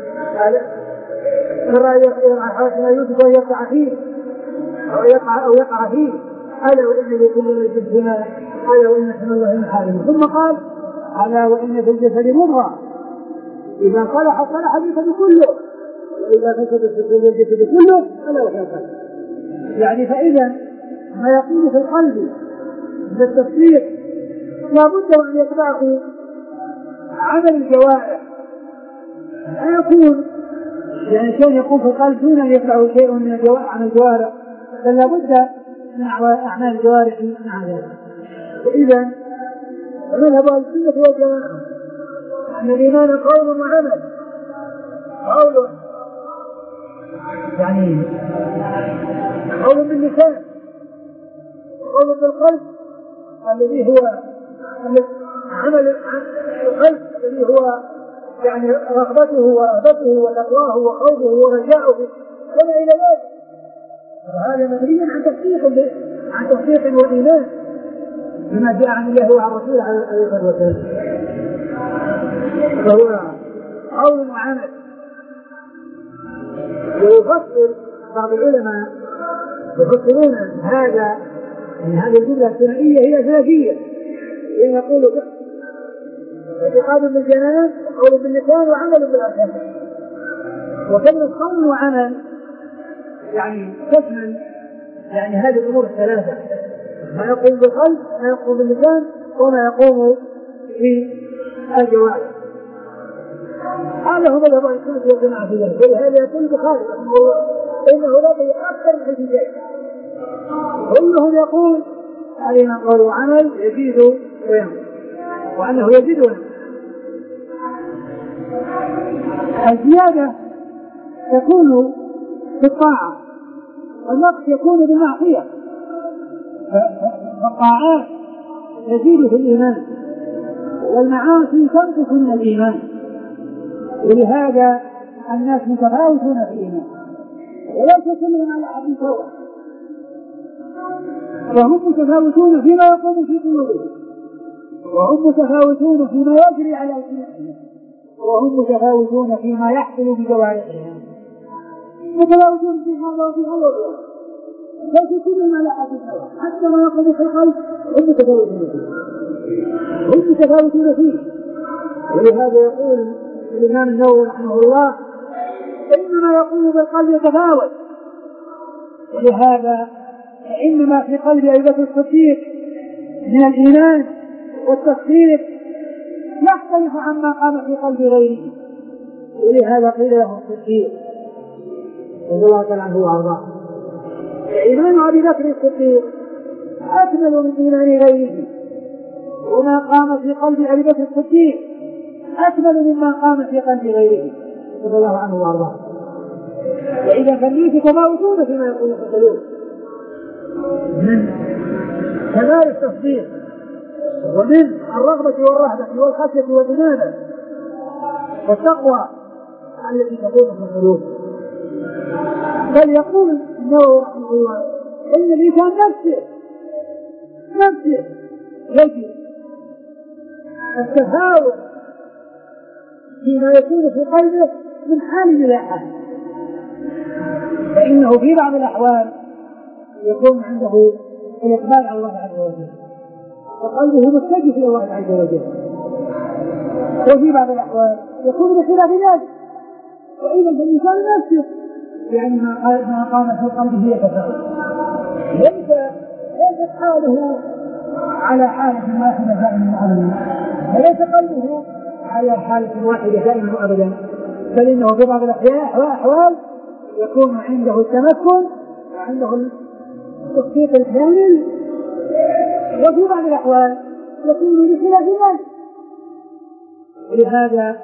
فالراعي يرعى حول الحمى يوسف أن يقع فيه أو يقع أو يقع فيه، ألا وإن لكل ملك حمى، ألا وإن حمى الله محارمه. ثم قال: ألا وإن في الجسد مضغة إذا صلح صلح الجسد كله، وإذا فسدت فسد الجسد كله، ألا وهي القلب. يعني فإذا ما يكون في القلب من التصديق لا بد أن يتبعه عمل الجوارح، لا يكون يعني شيء يكون في القلب دون أن يتبعه شيء من الجوارح عن الجوارح، بل لا بد من أعمال الجوارح مع ذلك. وإذا مذهب أهل السنة والجماعة أن الإيمان قول وعمل، قول يعني قول باللسان وقول بالقلب الذي هو عمل القلب الذي هو يعني رغبته ورهبته وتقواه وخوفه ورجاؤه وما إلى ذلك. وهذا مبني عن تصديق عن تصديق وإيمان بما جاء عن الله وعن رسوله عليه الصلاة والسلام، فهو قول وعمل. ويفسر بعض العلماء يفسرون هذا من هذه الجملة الثنائية هي ثلاثية، يقول اعتقاد بالجنان وقول باللسان وعمل بالأركان. وكلمة قول وعمل يعني تشمل يعني هذه الأمور الثلاثة، ما يقوم بالقلب، ما يقوم باللسان، وما يقوم في الجوارح. هذا هو مذهب أهل السنة والجماعة في ذلك، ولهذا يقول البخاري رحمه الله إنه لقي أكثر من حديثين كلهم يقول علينا قول وعمل يزيد وينقص، وأنه يزيد وينقص. الزيادة تكون في الطاعة والنقص يكون بالمعصية، فالطاعات تزيد في الإيمان والمعاصي تنقص من الإيمان، ولهذا الناس متفاوتون في الإيمان وليس كلهم على حد سواء، وهم متفاوتون فيما يقوم في قلوبهم، وهم متفاوتون فيما يجري على ألسنتهم، وهم متفاوتون فيما يحصل بجوارحهم، متفاوتون في هذا وفي هذا، ليس كلهم على حد سواء، حتى ما يقوم في القلب هم متفاوتون فيه هم متفاوتون فيه ولهذا يقول الإمام النووي رحمه الله إنما يقوم بالقلب يتفاوت، ولهذا إنما في قلب أبي بكر الصديق من الإيمان والتصديق يختلف عما قام في قلب غيره، ولهذا قيل له الصديق رضي الله تعالى عنه وارضاه. إيمان أبي بكر الصديق أكمل من إيمان غيره، وما قام في قلب أبي بكر الصديق أكمل مما قام في قلب غيره رضي الله عنه وارضاه. وإذا فالناس يتفاوتون فيما يقول في القلوب من كمال التصديق ومن الرغبة والرهبة والخشية والإنابة والتقوى التي تكون في القلوب. بل يقول النووي رحمه الله إن الإنسان نفسه نفسه يجب التفاوت فيما يكون في قلبه من حال إلى حال، فإنه في بعض الأحوال يكون عنده الإقبال على الله عز وجل وقلبه متجه إلى الله عز وجل، وفي بعض الأحوال يكون بخلاف ذلك، وإذا الإنسان نفسه يعني ما قام في قلبه يتفاوت، ليس ليس حاله على حالة واحدة دائما وأبدا، وليس قلبه على حالة واحدة دائما وأبدا، بل إنه في بعض الأحوال يكون عنده التمكن وعنده التصديق الكامل، وفي بعض الأحوال يكون بخلاف ذلك. ولهذا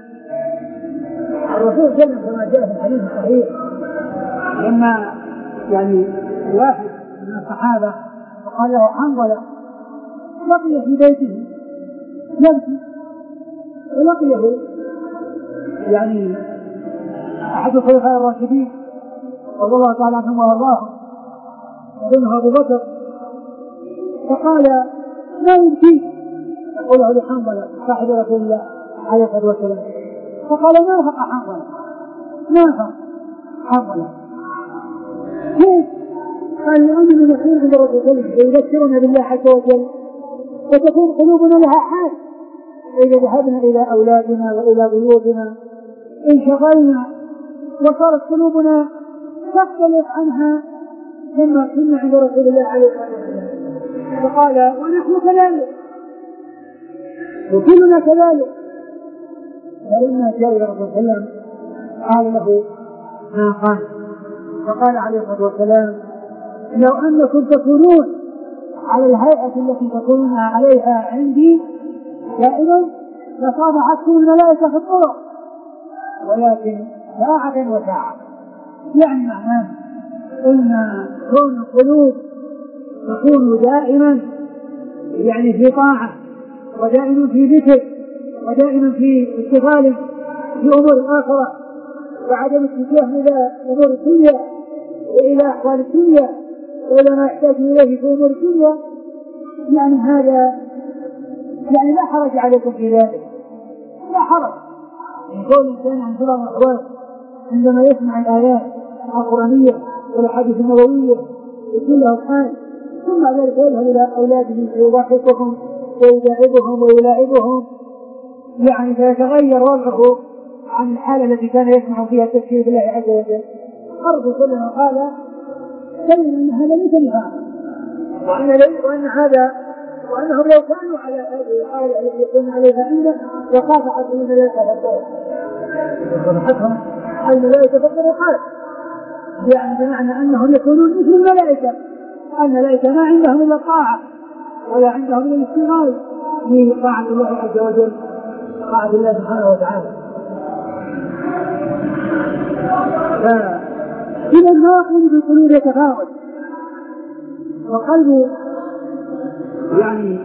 الرسول صلى الله عليه وسلم كما جاء في الحديث الصحيح لما يعني واحد من الصحابة وقال له حنظلة لقي في بيته يمشي، ولقيه يعني أحد الخلفاء الراشدين رضي الله تعالى عنهم وارضاهم منه أبو بكر، فقال ما يمشي؟ يقول له حنظلة صاحب رسول الله عليه الصلاة والسلام، فقال نافق حنظلة نافق حنظلة كيف؟ قال لأننا نكون عند الرسول صلى الله عليه وسلم ويذكرنا بالله عز وجل وتكون قلوبنا لها حال، وإذا ذهبنا إلى أولادنا وإلى بيوتنا انشغلنا وصارت قلوبنا تختلف عنها مما كنا عند رسول الله عليه الصلاة والسلام. فقال ونحن كذلك وكلنا كذلك. فلما جاء إلى رسول الله صلى الله عليه وسلم قال له ما قال، فقال عليه الصلاة والسلام لو أنكم تكونون على الهيئة التي تكونون عليها عندي دائما لصافحتكم الملائكة في الطرق، ولكن ساعة وساعة. يعني معناه أن كون القلوب تكون دائما يعني في طاعة ودائما في ذكر ودائما في اشتغال في أمور الآخرة وعدم اتجاه إلى أمور الدنيا وإلى أحوال الدنيا وإلى ما يحتاج إليه في أمور الدنيا، يعني هذا يعني لا حرج عليكم في ذلك، لا حرج من كل إنسان عن سبب الأحوال عندما يسمع الآيات القرآنية والأحاديث النبوية يكون له حال، ثم ذلك يذهب إلى أولاده فيضحكهم ويداعبهم ويلاعبهم، يعني فيتغير وضعه عن الحالة التي كان يسمع فيها التذكير بالله عز وجل. أرجو كل ما قال بين أن هذا ليس بهذا، وأن, وأن هذا وأنهم لو كانوا على هذه الحالة التي يكون عليها عنده وقاطعت الملائكة فالدور وضحتهم الملائكة فالدرقات، يعني بمعنى أنهم يكونون مثل الملائكة، الملائكة ما عندهم إلا الطاعة ولا عندهم إلا الاستغلال في طاعة الله عز وجل، طاعة الله سبحانه وتعالى. فإذا ما يقول بالقلوب يتفاوت، وقلبه يعني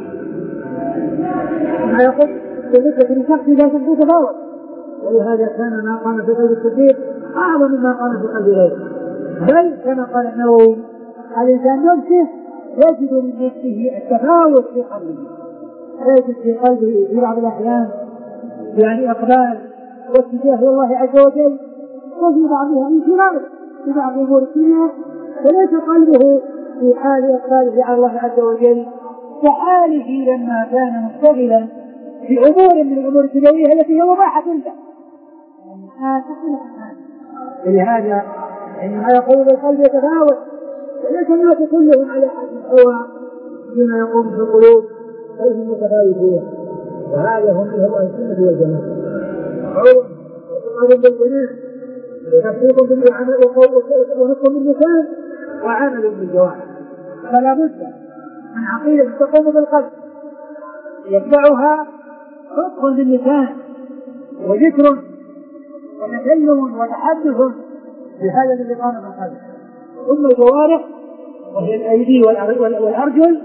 ما يقول بالنسبة للشخص لا تتفاوت، ولهذا كان ما قام في قلب الصديق أعظم مما قام في قلب غيره، بل كما قال النووي الإنسان نفسه يجد من نفسه التفاوت في قلبه، يجد في قلبه في بعض الأحيان يعني إقبال واتجاه إلى الله عز وجل، وفي بعضها انشراح في بعض أمور الدنيا، فليس قلبه في حال إقباله على الله عز وجل كحاله لما كان مشتغلا في أمور من الأمور الدنيوية التي هي مباحة له. لهذا عندما يقول بالقلب يتفاوت، وليس الناس كلهم على حد سواء فيما يقوم في القلوب، بل هم متفاوتون، وهذا هم مذهب أهل السنة والجماعة. قول وقول بالجنان وتصديق بالعمل ونطق باللسان وعمل بالجوارح، فلا بد من عقيدة تقوم بالقلب يتبعها نطق باللسان وذكر وتكلم وتحدث بهذا الذي قام بالقلب، ثم الجوارح وهي الأيدي والأرجل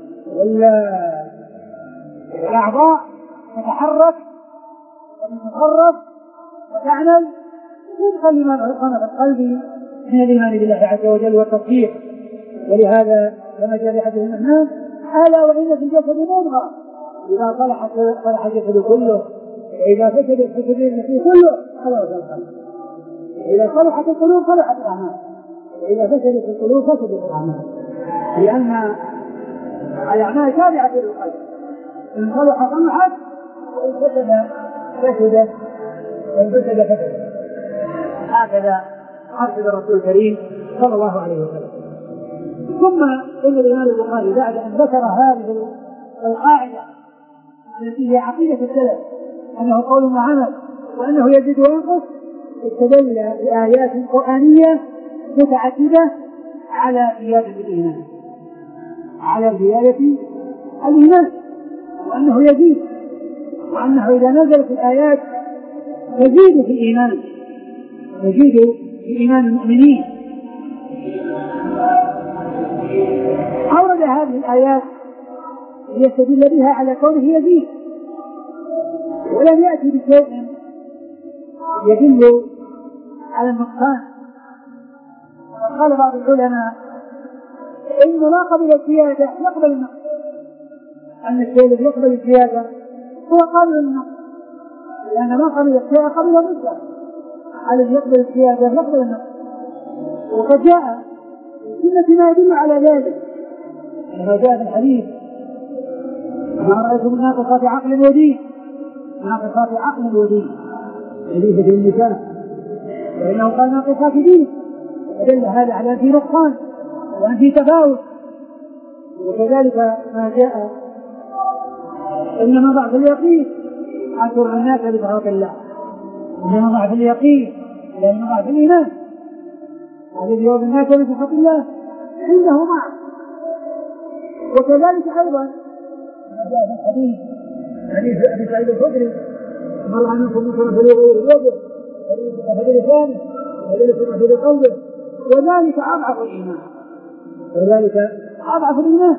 والأعضاء تتحرك وتتصرف وتعمل وفقا لما قام بالقلب من الإيمان بالله عز وجل والتصديق. ولهذا كما جاء في حديث الإمام ألا وإن في الجسد مضغة إذا صلحت صلح الجسد كله، وإذا فسدت فسد الجسد كله، ألا وهي القلب. إذا صلحت القلوب صلحت الأعمال، وإذا فسدت القلوب فسدت الأعمال، لأن الأعمال تابعة للقلب، إن صلح صلحت وإن فسد فسدت وإن فسد فسدت. هكذا أرشد الرسول الكريم صلى الله عليه وسلم. ثم إن الإمام البخاري بعد أن ذكر هذه القاعدة التي هي عقيدة السلف أنه قول وعمل وأنه يزيد وينقص، استدل بآيات قرآنية متعددة على زيادة الإيمان، على زيادة الإيمان، وأنه يزيد، وأنه إذا نزلت الآيات يزيد في الإيمان، يزيد في إيمان المؤمنين. أورد هذه الآيات ليستدل بها على كونه يزيد، ولم يأتي بشيء يدل على النقصان. قال بعض العلماء إن ما قبل الزيادة يقبل النقص، أن الشيء الذي يقبل الزيادة هو قابل للنقص، لأن ما قبل الشيء قبل الرجع، الذي يقبل الزيادة يقبل النقص. وقد جاء في ما يدل على ذلك، كما جاء في الحديث ما رأيت من ناقصات عقل ودين، ناقصات عقل ودين حديث في النساء، فإنه قال ناقصات دين، ودل هذا على في نقصان وأن في تفاوت. وكذلك ما جاء إنما ضعف اليقين أكثر الناس بفرط الله، إنما ضعف اليقين لأن ضعف الإيمان الذي هو الناس بفرط الله عنده ضعف. وكذلك أيضا ما جاء في الحديث حديث أبي سعيد الخدري مر عنكم منكم فليغير الوجه فليغير بلسانه فليغير بقلبه، وذلك أضعف الإيمان، وذلك أضعف الإيمان،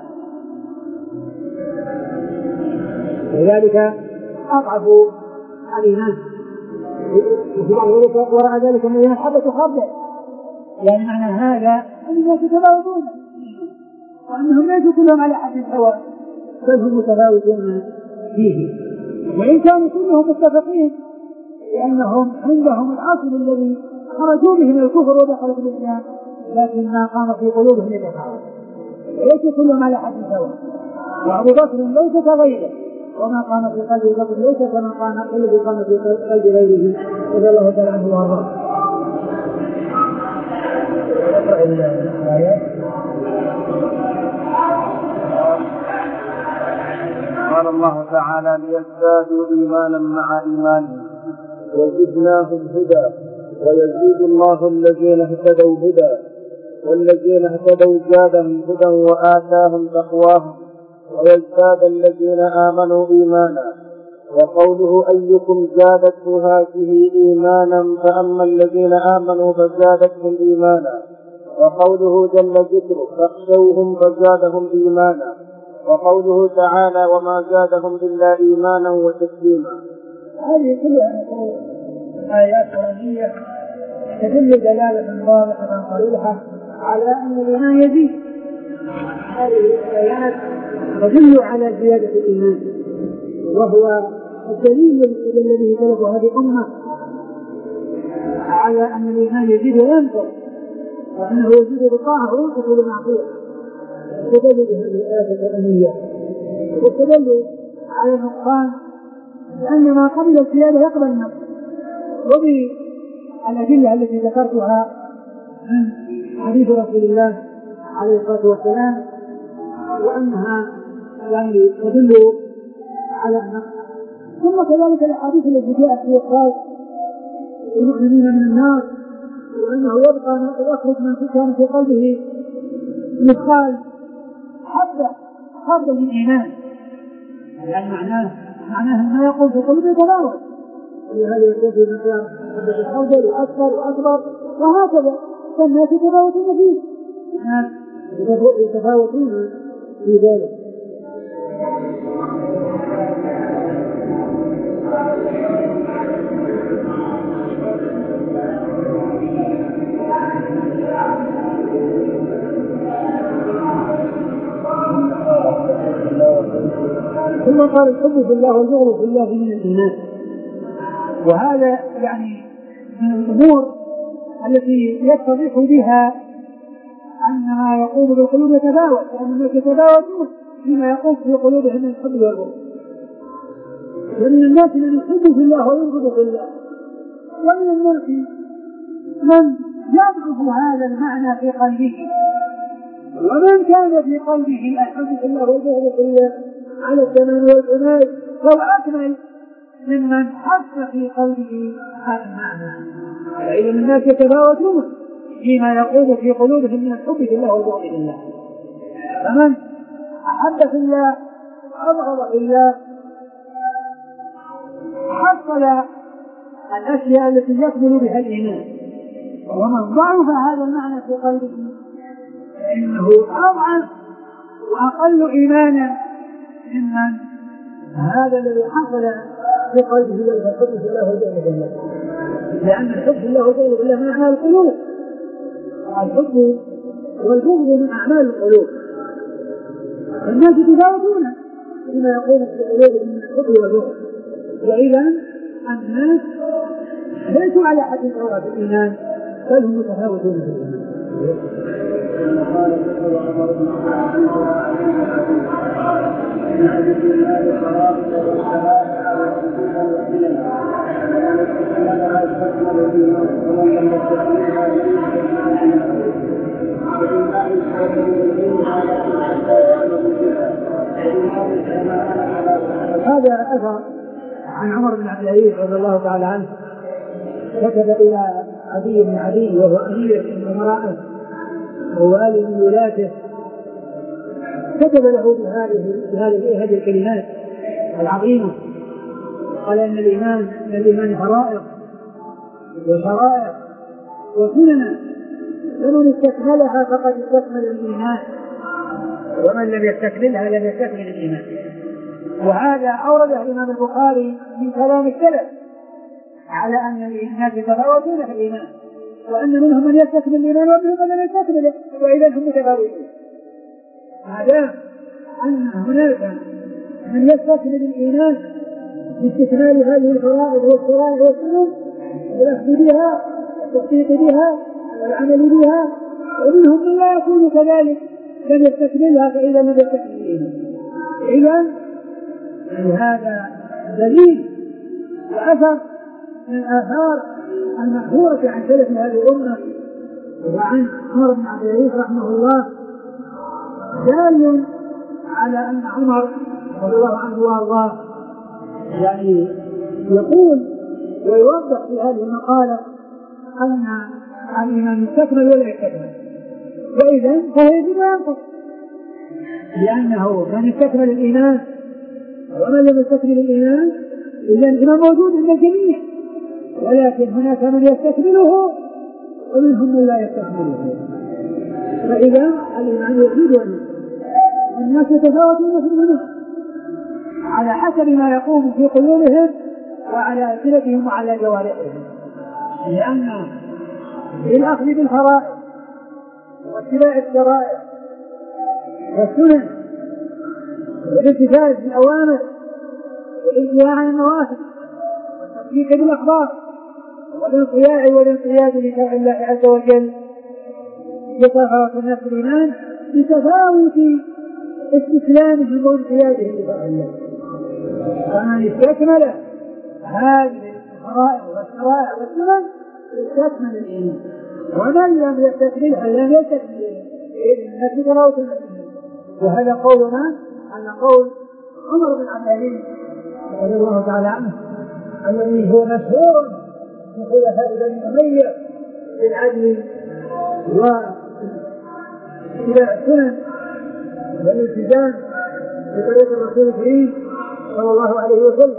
وذلك أضعف الإيمان. وفي بعض ذلك وراء ذلك من الإيمان حبة خردل، يعني معنى هذا أن الناس يتفاوتون وأنهم ليسوا كلهم على حد سواء بل هم متفاوتون فيه، وإن كانوا كلهم متفقين لأنهم عندهم الأصل الذي خرجوا به من الكفر ودخلوا في الإسلام، لكن ما قام في قلوبهم يتفاوت، ليس كلهم على حد سواء. وأبو بكر ليس كغيره، وما قام في قلب بكر ليس كما قام الذي قام في قلب غيره، رضي الله تعالى عنه وارضاه. قال الله تعالى: ليزدادوا إيمانا مع إيمانهم وزدناهم هدى ويزيد الله الذين اهتدوا هدى والذين اهتدوا زادهم هدى وآتاهم تقواهم ويزداد الذين آمنوا إيمانا. وقوله: أيكم زادته هذه إيمانا فأما الذين آمنوا فزادتهم إيمانا. وقوله جل ذكره: فاخشوهم فزادهم إيمانا. وقوله تعالى: وما زادهم إلا إيمانا وتسليما. هذه كلها آيات قرآنية تدل دلالة واضحة صريحة على أن الإيمان يزيد. هذه الآيات تدل على زيادة الإيمان، وهو الدليل الذي سلف هذه الأمة على أن الإيمان يزيد وينقص، وأنه يزيد بالطاعة وينقص بالمعصية. تدل بهذه الآيات القرآنية، والتدل على النقصان لأن ما قبل الزيادة يقبل النقص، وبالأدلة التي ذكرتها من حديث رسول الله عليه الصلاة والسلام، وأنها يعني تدل على النقص. ثم كذلك الأحاديث التي جاءت في إخراج المؤمنين من النار، وأنه يبقى يخرج من كان في قلبه مثقال حبة حبة من إيمان، يعني معناه معناه ما يقول في قلوب يتفاوت، ولهذا يكون في مقدار حبة الخردل وأكثر وأكبر وهكذا، فالناس يتفاوتون فيه، الناس يتفاوتون في ذلك. ثم قال: الحب في الله والبغض في الله من الإيمان. وهذا يعني من الأمور التي يتضح بها أن ما يقوم بالقلوب يتفاوت، وأن الناس يتفاوتون فيما يقوم في قلوبهم من الحب والبغض. ومن الناس من يحب في الله ويبغض في الله، ومن الناس من يضعف هذا المعنى في قلبه، ومن كان في قلبه الحب في الله والبغض في الله على التمام والكمال فهو أكمل ممن حس في قلبه هذا المعنى. فإذا الناس يتفاوتون فيما يقوم في قلوبهم من الحب في الله والبغض في الله. فمن أحب في الله وأبغض في الله حصل الأشياء التي يكمل بها الإيمان. ومن ضعف هذا المعنى في قلبه فإنه أضعف وأقل إيمانا ممن هذا الذي حصل في قلبه الحب في الله والبغض في الله، لأن الحب في الله والبغض في الله من أعمال القلوب، الحب والبغض من أعمال القلوب. الناس يتفاوتون فيما يقوم في قلوبهم من الحب والبغض، وإذا الناس ليسوا على حد سواء في الإيمان بل هم متفاوتون في الإيمان. هذا أثر عن عمر بن عبد العزيز رضي الله تعالى عنه، كتب إلى عدي بن عدي وهو أمير من أمرائه ووالي من ولاته، كتب له بهذه بهذه هذه الكلمات العظيمة، قال: إن الإيمان إن الإيمان فرائض وشرائع وسنن، فمن استكملها فقد استكمل الإيمان، ومن لم يستكملها لم يستكمل الإيمان. وهذا أورده الإمام البخاري من كلام السلف على أن الناس يتفاوتون في الإيمان، وأن منهم من يستكمل الإيمان ومنهم من لم يستكمله، وإذا هم متفاوتون. ما دام أن هناك من يستكمل الإيمان باستكمال هذه الفرائض والشرائع والسنن والأخذ بها والتصديق بها والعمل بها، ومنهم من لا يكون كذلك لم يستكملها فإذا لم يستكمل الإيمان. إذن هذا دليل وأثر من الآثار المشهورة عن سلف هذه الأمة وعن عمر بن عبد العزيز رحمه الله دال على أن عمر رضي الله عنه وارضاه يعني يقول ويوضح في هذه المقالة أن الإيمان يستكمل ولا يستكمل، وإذا فهو يجب أن ينقص، لأنه من يستكمل الإيمان ومن لم يستكمل الإيمان إلا الإيمان موجود عند الجميع، ولكن هناك من يستكمله ومنهم من لا يستكمله. فإذا الإيمان يزيد وينقص، الناس يتفاوتون في الإيمان على حسب ما يقوم في قلوبهم وعلى ألسنتهم وعلى جوارحهم، لأن بالأخذ بالفرائض واتباع الشرائع والسنن والامتثال بالأوامر والانتهاء عن النواهي والتصديق بالأخبار والانقياد والانقياد لشرع الله عز وجل يتفاوت الناس الإيمان بتفاوت استسلامهم وانقيادهم لشرع الله. فمن استكمل هذه الفرائض والشرائع والسنن استكمل الإيمان، ومن لم يستكملها لم يستكمل الناس تفاوت الناس. وهذا قولنا أن قول عمر بن عبد العزيز رضي الله تعالى عنه الذي هو مشهور في خلفاء بني أمية بالعدل واتباع السنن والالتزام بطريق الرسول الكريم صلى الله عليه وسلم،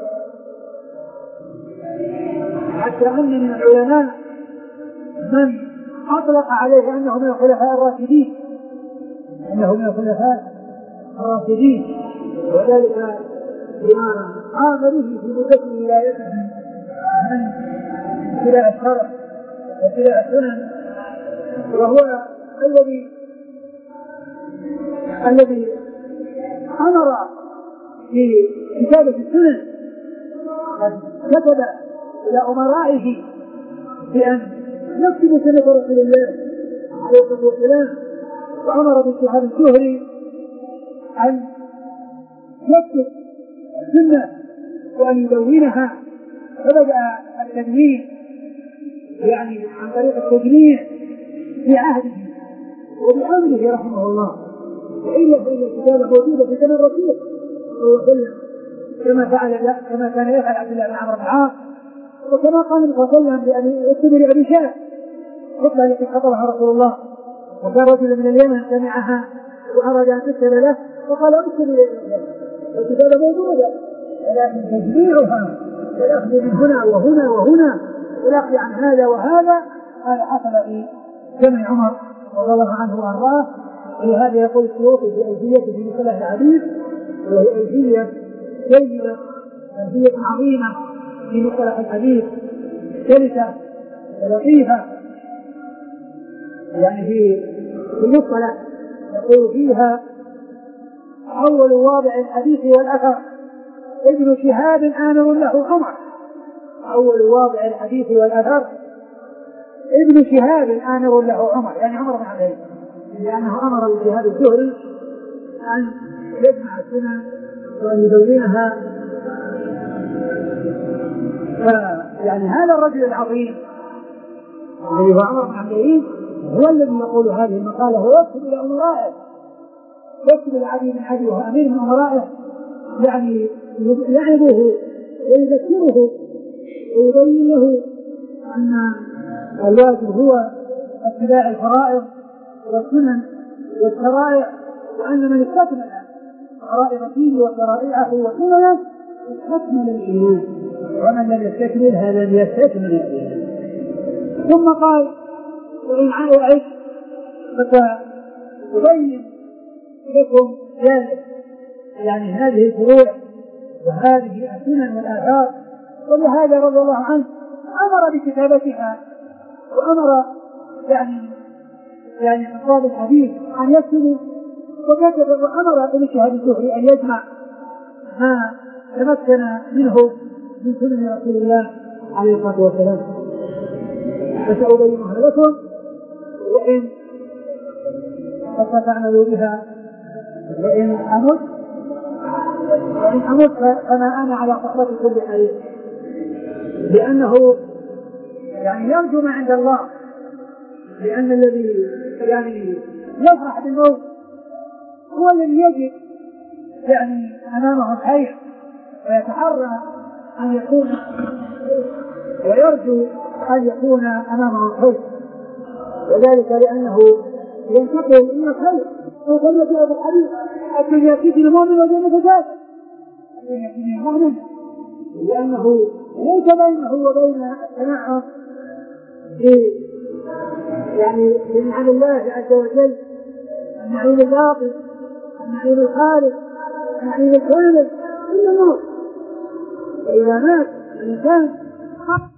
حتى أن من العلماء من أطلق عليه أنه من الخلفاء الراشدين أنه من الخلفاء الراشدين وذلك بما قام به في مدة ولايته من اتباع الشرع واتباع السنن، وهو الذي الذي أمر في كتابة السنن كتب إلى أمرائه بأن يكتبوا سنة رسول الله عليه الصلاة والسلام، وأمر بالشهاب الزهري أن يكتب السنة وأن يدونها، فبدأ التدوين يعني عن طريق التجميع في عهده وبأمره رحمه الله، وإلا فإن الكتابة موجودة في زمن الرسول صلى الله عليه وسلم كما فعل كما كان يفعل عبد الله بن عمرو بن العاص، وكما قال النبي صلى الله عليه وسلم اكتب لأبي شاه خطبة التي خطبها رسول الله، وكان رجل من اليمن سمعها وأراد أن تكتب له فقال اكتب لأبي شاه، الكتابة موجودة ولكن تجميعها والأخذ من هنا وهنا وهنا والأخذ عن هذا وهذا هذا حصل في زمن عمر رضي الله عنه وأرضاه. ولهذا يقول السيوطي في ألفية في مصطلح الحديث وهي ألفية جيدة ألفية عظيمة في مصطلح الحديث سلسة لطيفة يعني في المصطلح، يقول فيها أول واضع الحديث والأثر ابن شهاب آمر له عمر. أول واضع الحديث والأثر ابن شهاب آمر له عمر، يعني عمر بن عبد العزيز، لأنه أمر بشهاب الزهري أن يجمع السنن وأن يدونها. يعني هذا الرجل العظيم الذي هو عمر بن عبد العزيز هو الذي يقول هذه المقالة، هو يكتب إلى أمرائه، يكتب إلى عدي بن عدي وهو أمير من أمرائه، يعني يعظه ويذكره ويبين له أن الواجب هو اتباع الفرائض والسنن والشرائع، وأن من استكمل فرائض دينه وشرائعه وسننه استكمل الإيمان، ومن لم يستكملها لم يستكمل الإيمان. ثم قال وإن عائش فسأبين لكم ذلك، يعني هذه الفروع وهذه السنن والآثار. ولهذا رضي الله عنه أمر بكتابتها وأمر يعني يعني أصحاب الحديث أن يكتبوا وكتب وأمر ابن شهاب الزهري أن يجمع ما تمكن منه من سنة رسول الله عليه الصلاة والسلام، فسأبينها لكم وإن فتعملوا بها، وإن أمت وإن أمت فما أنا على صحبة كل حديث، لأنه يعني يرجو ما عند الله، لأن الذي يعني يفرح بالموت هو الذي يجد يعني أمامه الخير ويتحرى أن يكون ويرجو أن يكون أمامه الخير، وذلك لأنه ينتقل من الخير وكما جاء في الحديث الدنيا سجن المؤمن والجنة كافر، الدنيا سجن المؤمن لأنه ليس بينه وبين التنعم في يعني في نعم الله عز وجل، النعيم الباطل، النعيم الخالق، النعيم الكامل إلا الموت. فإذا مات الإنسان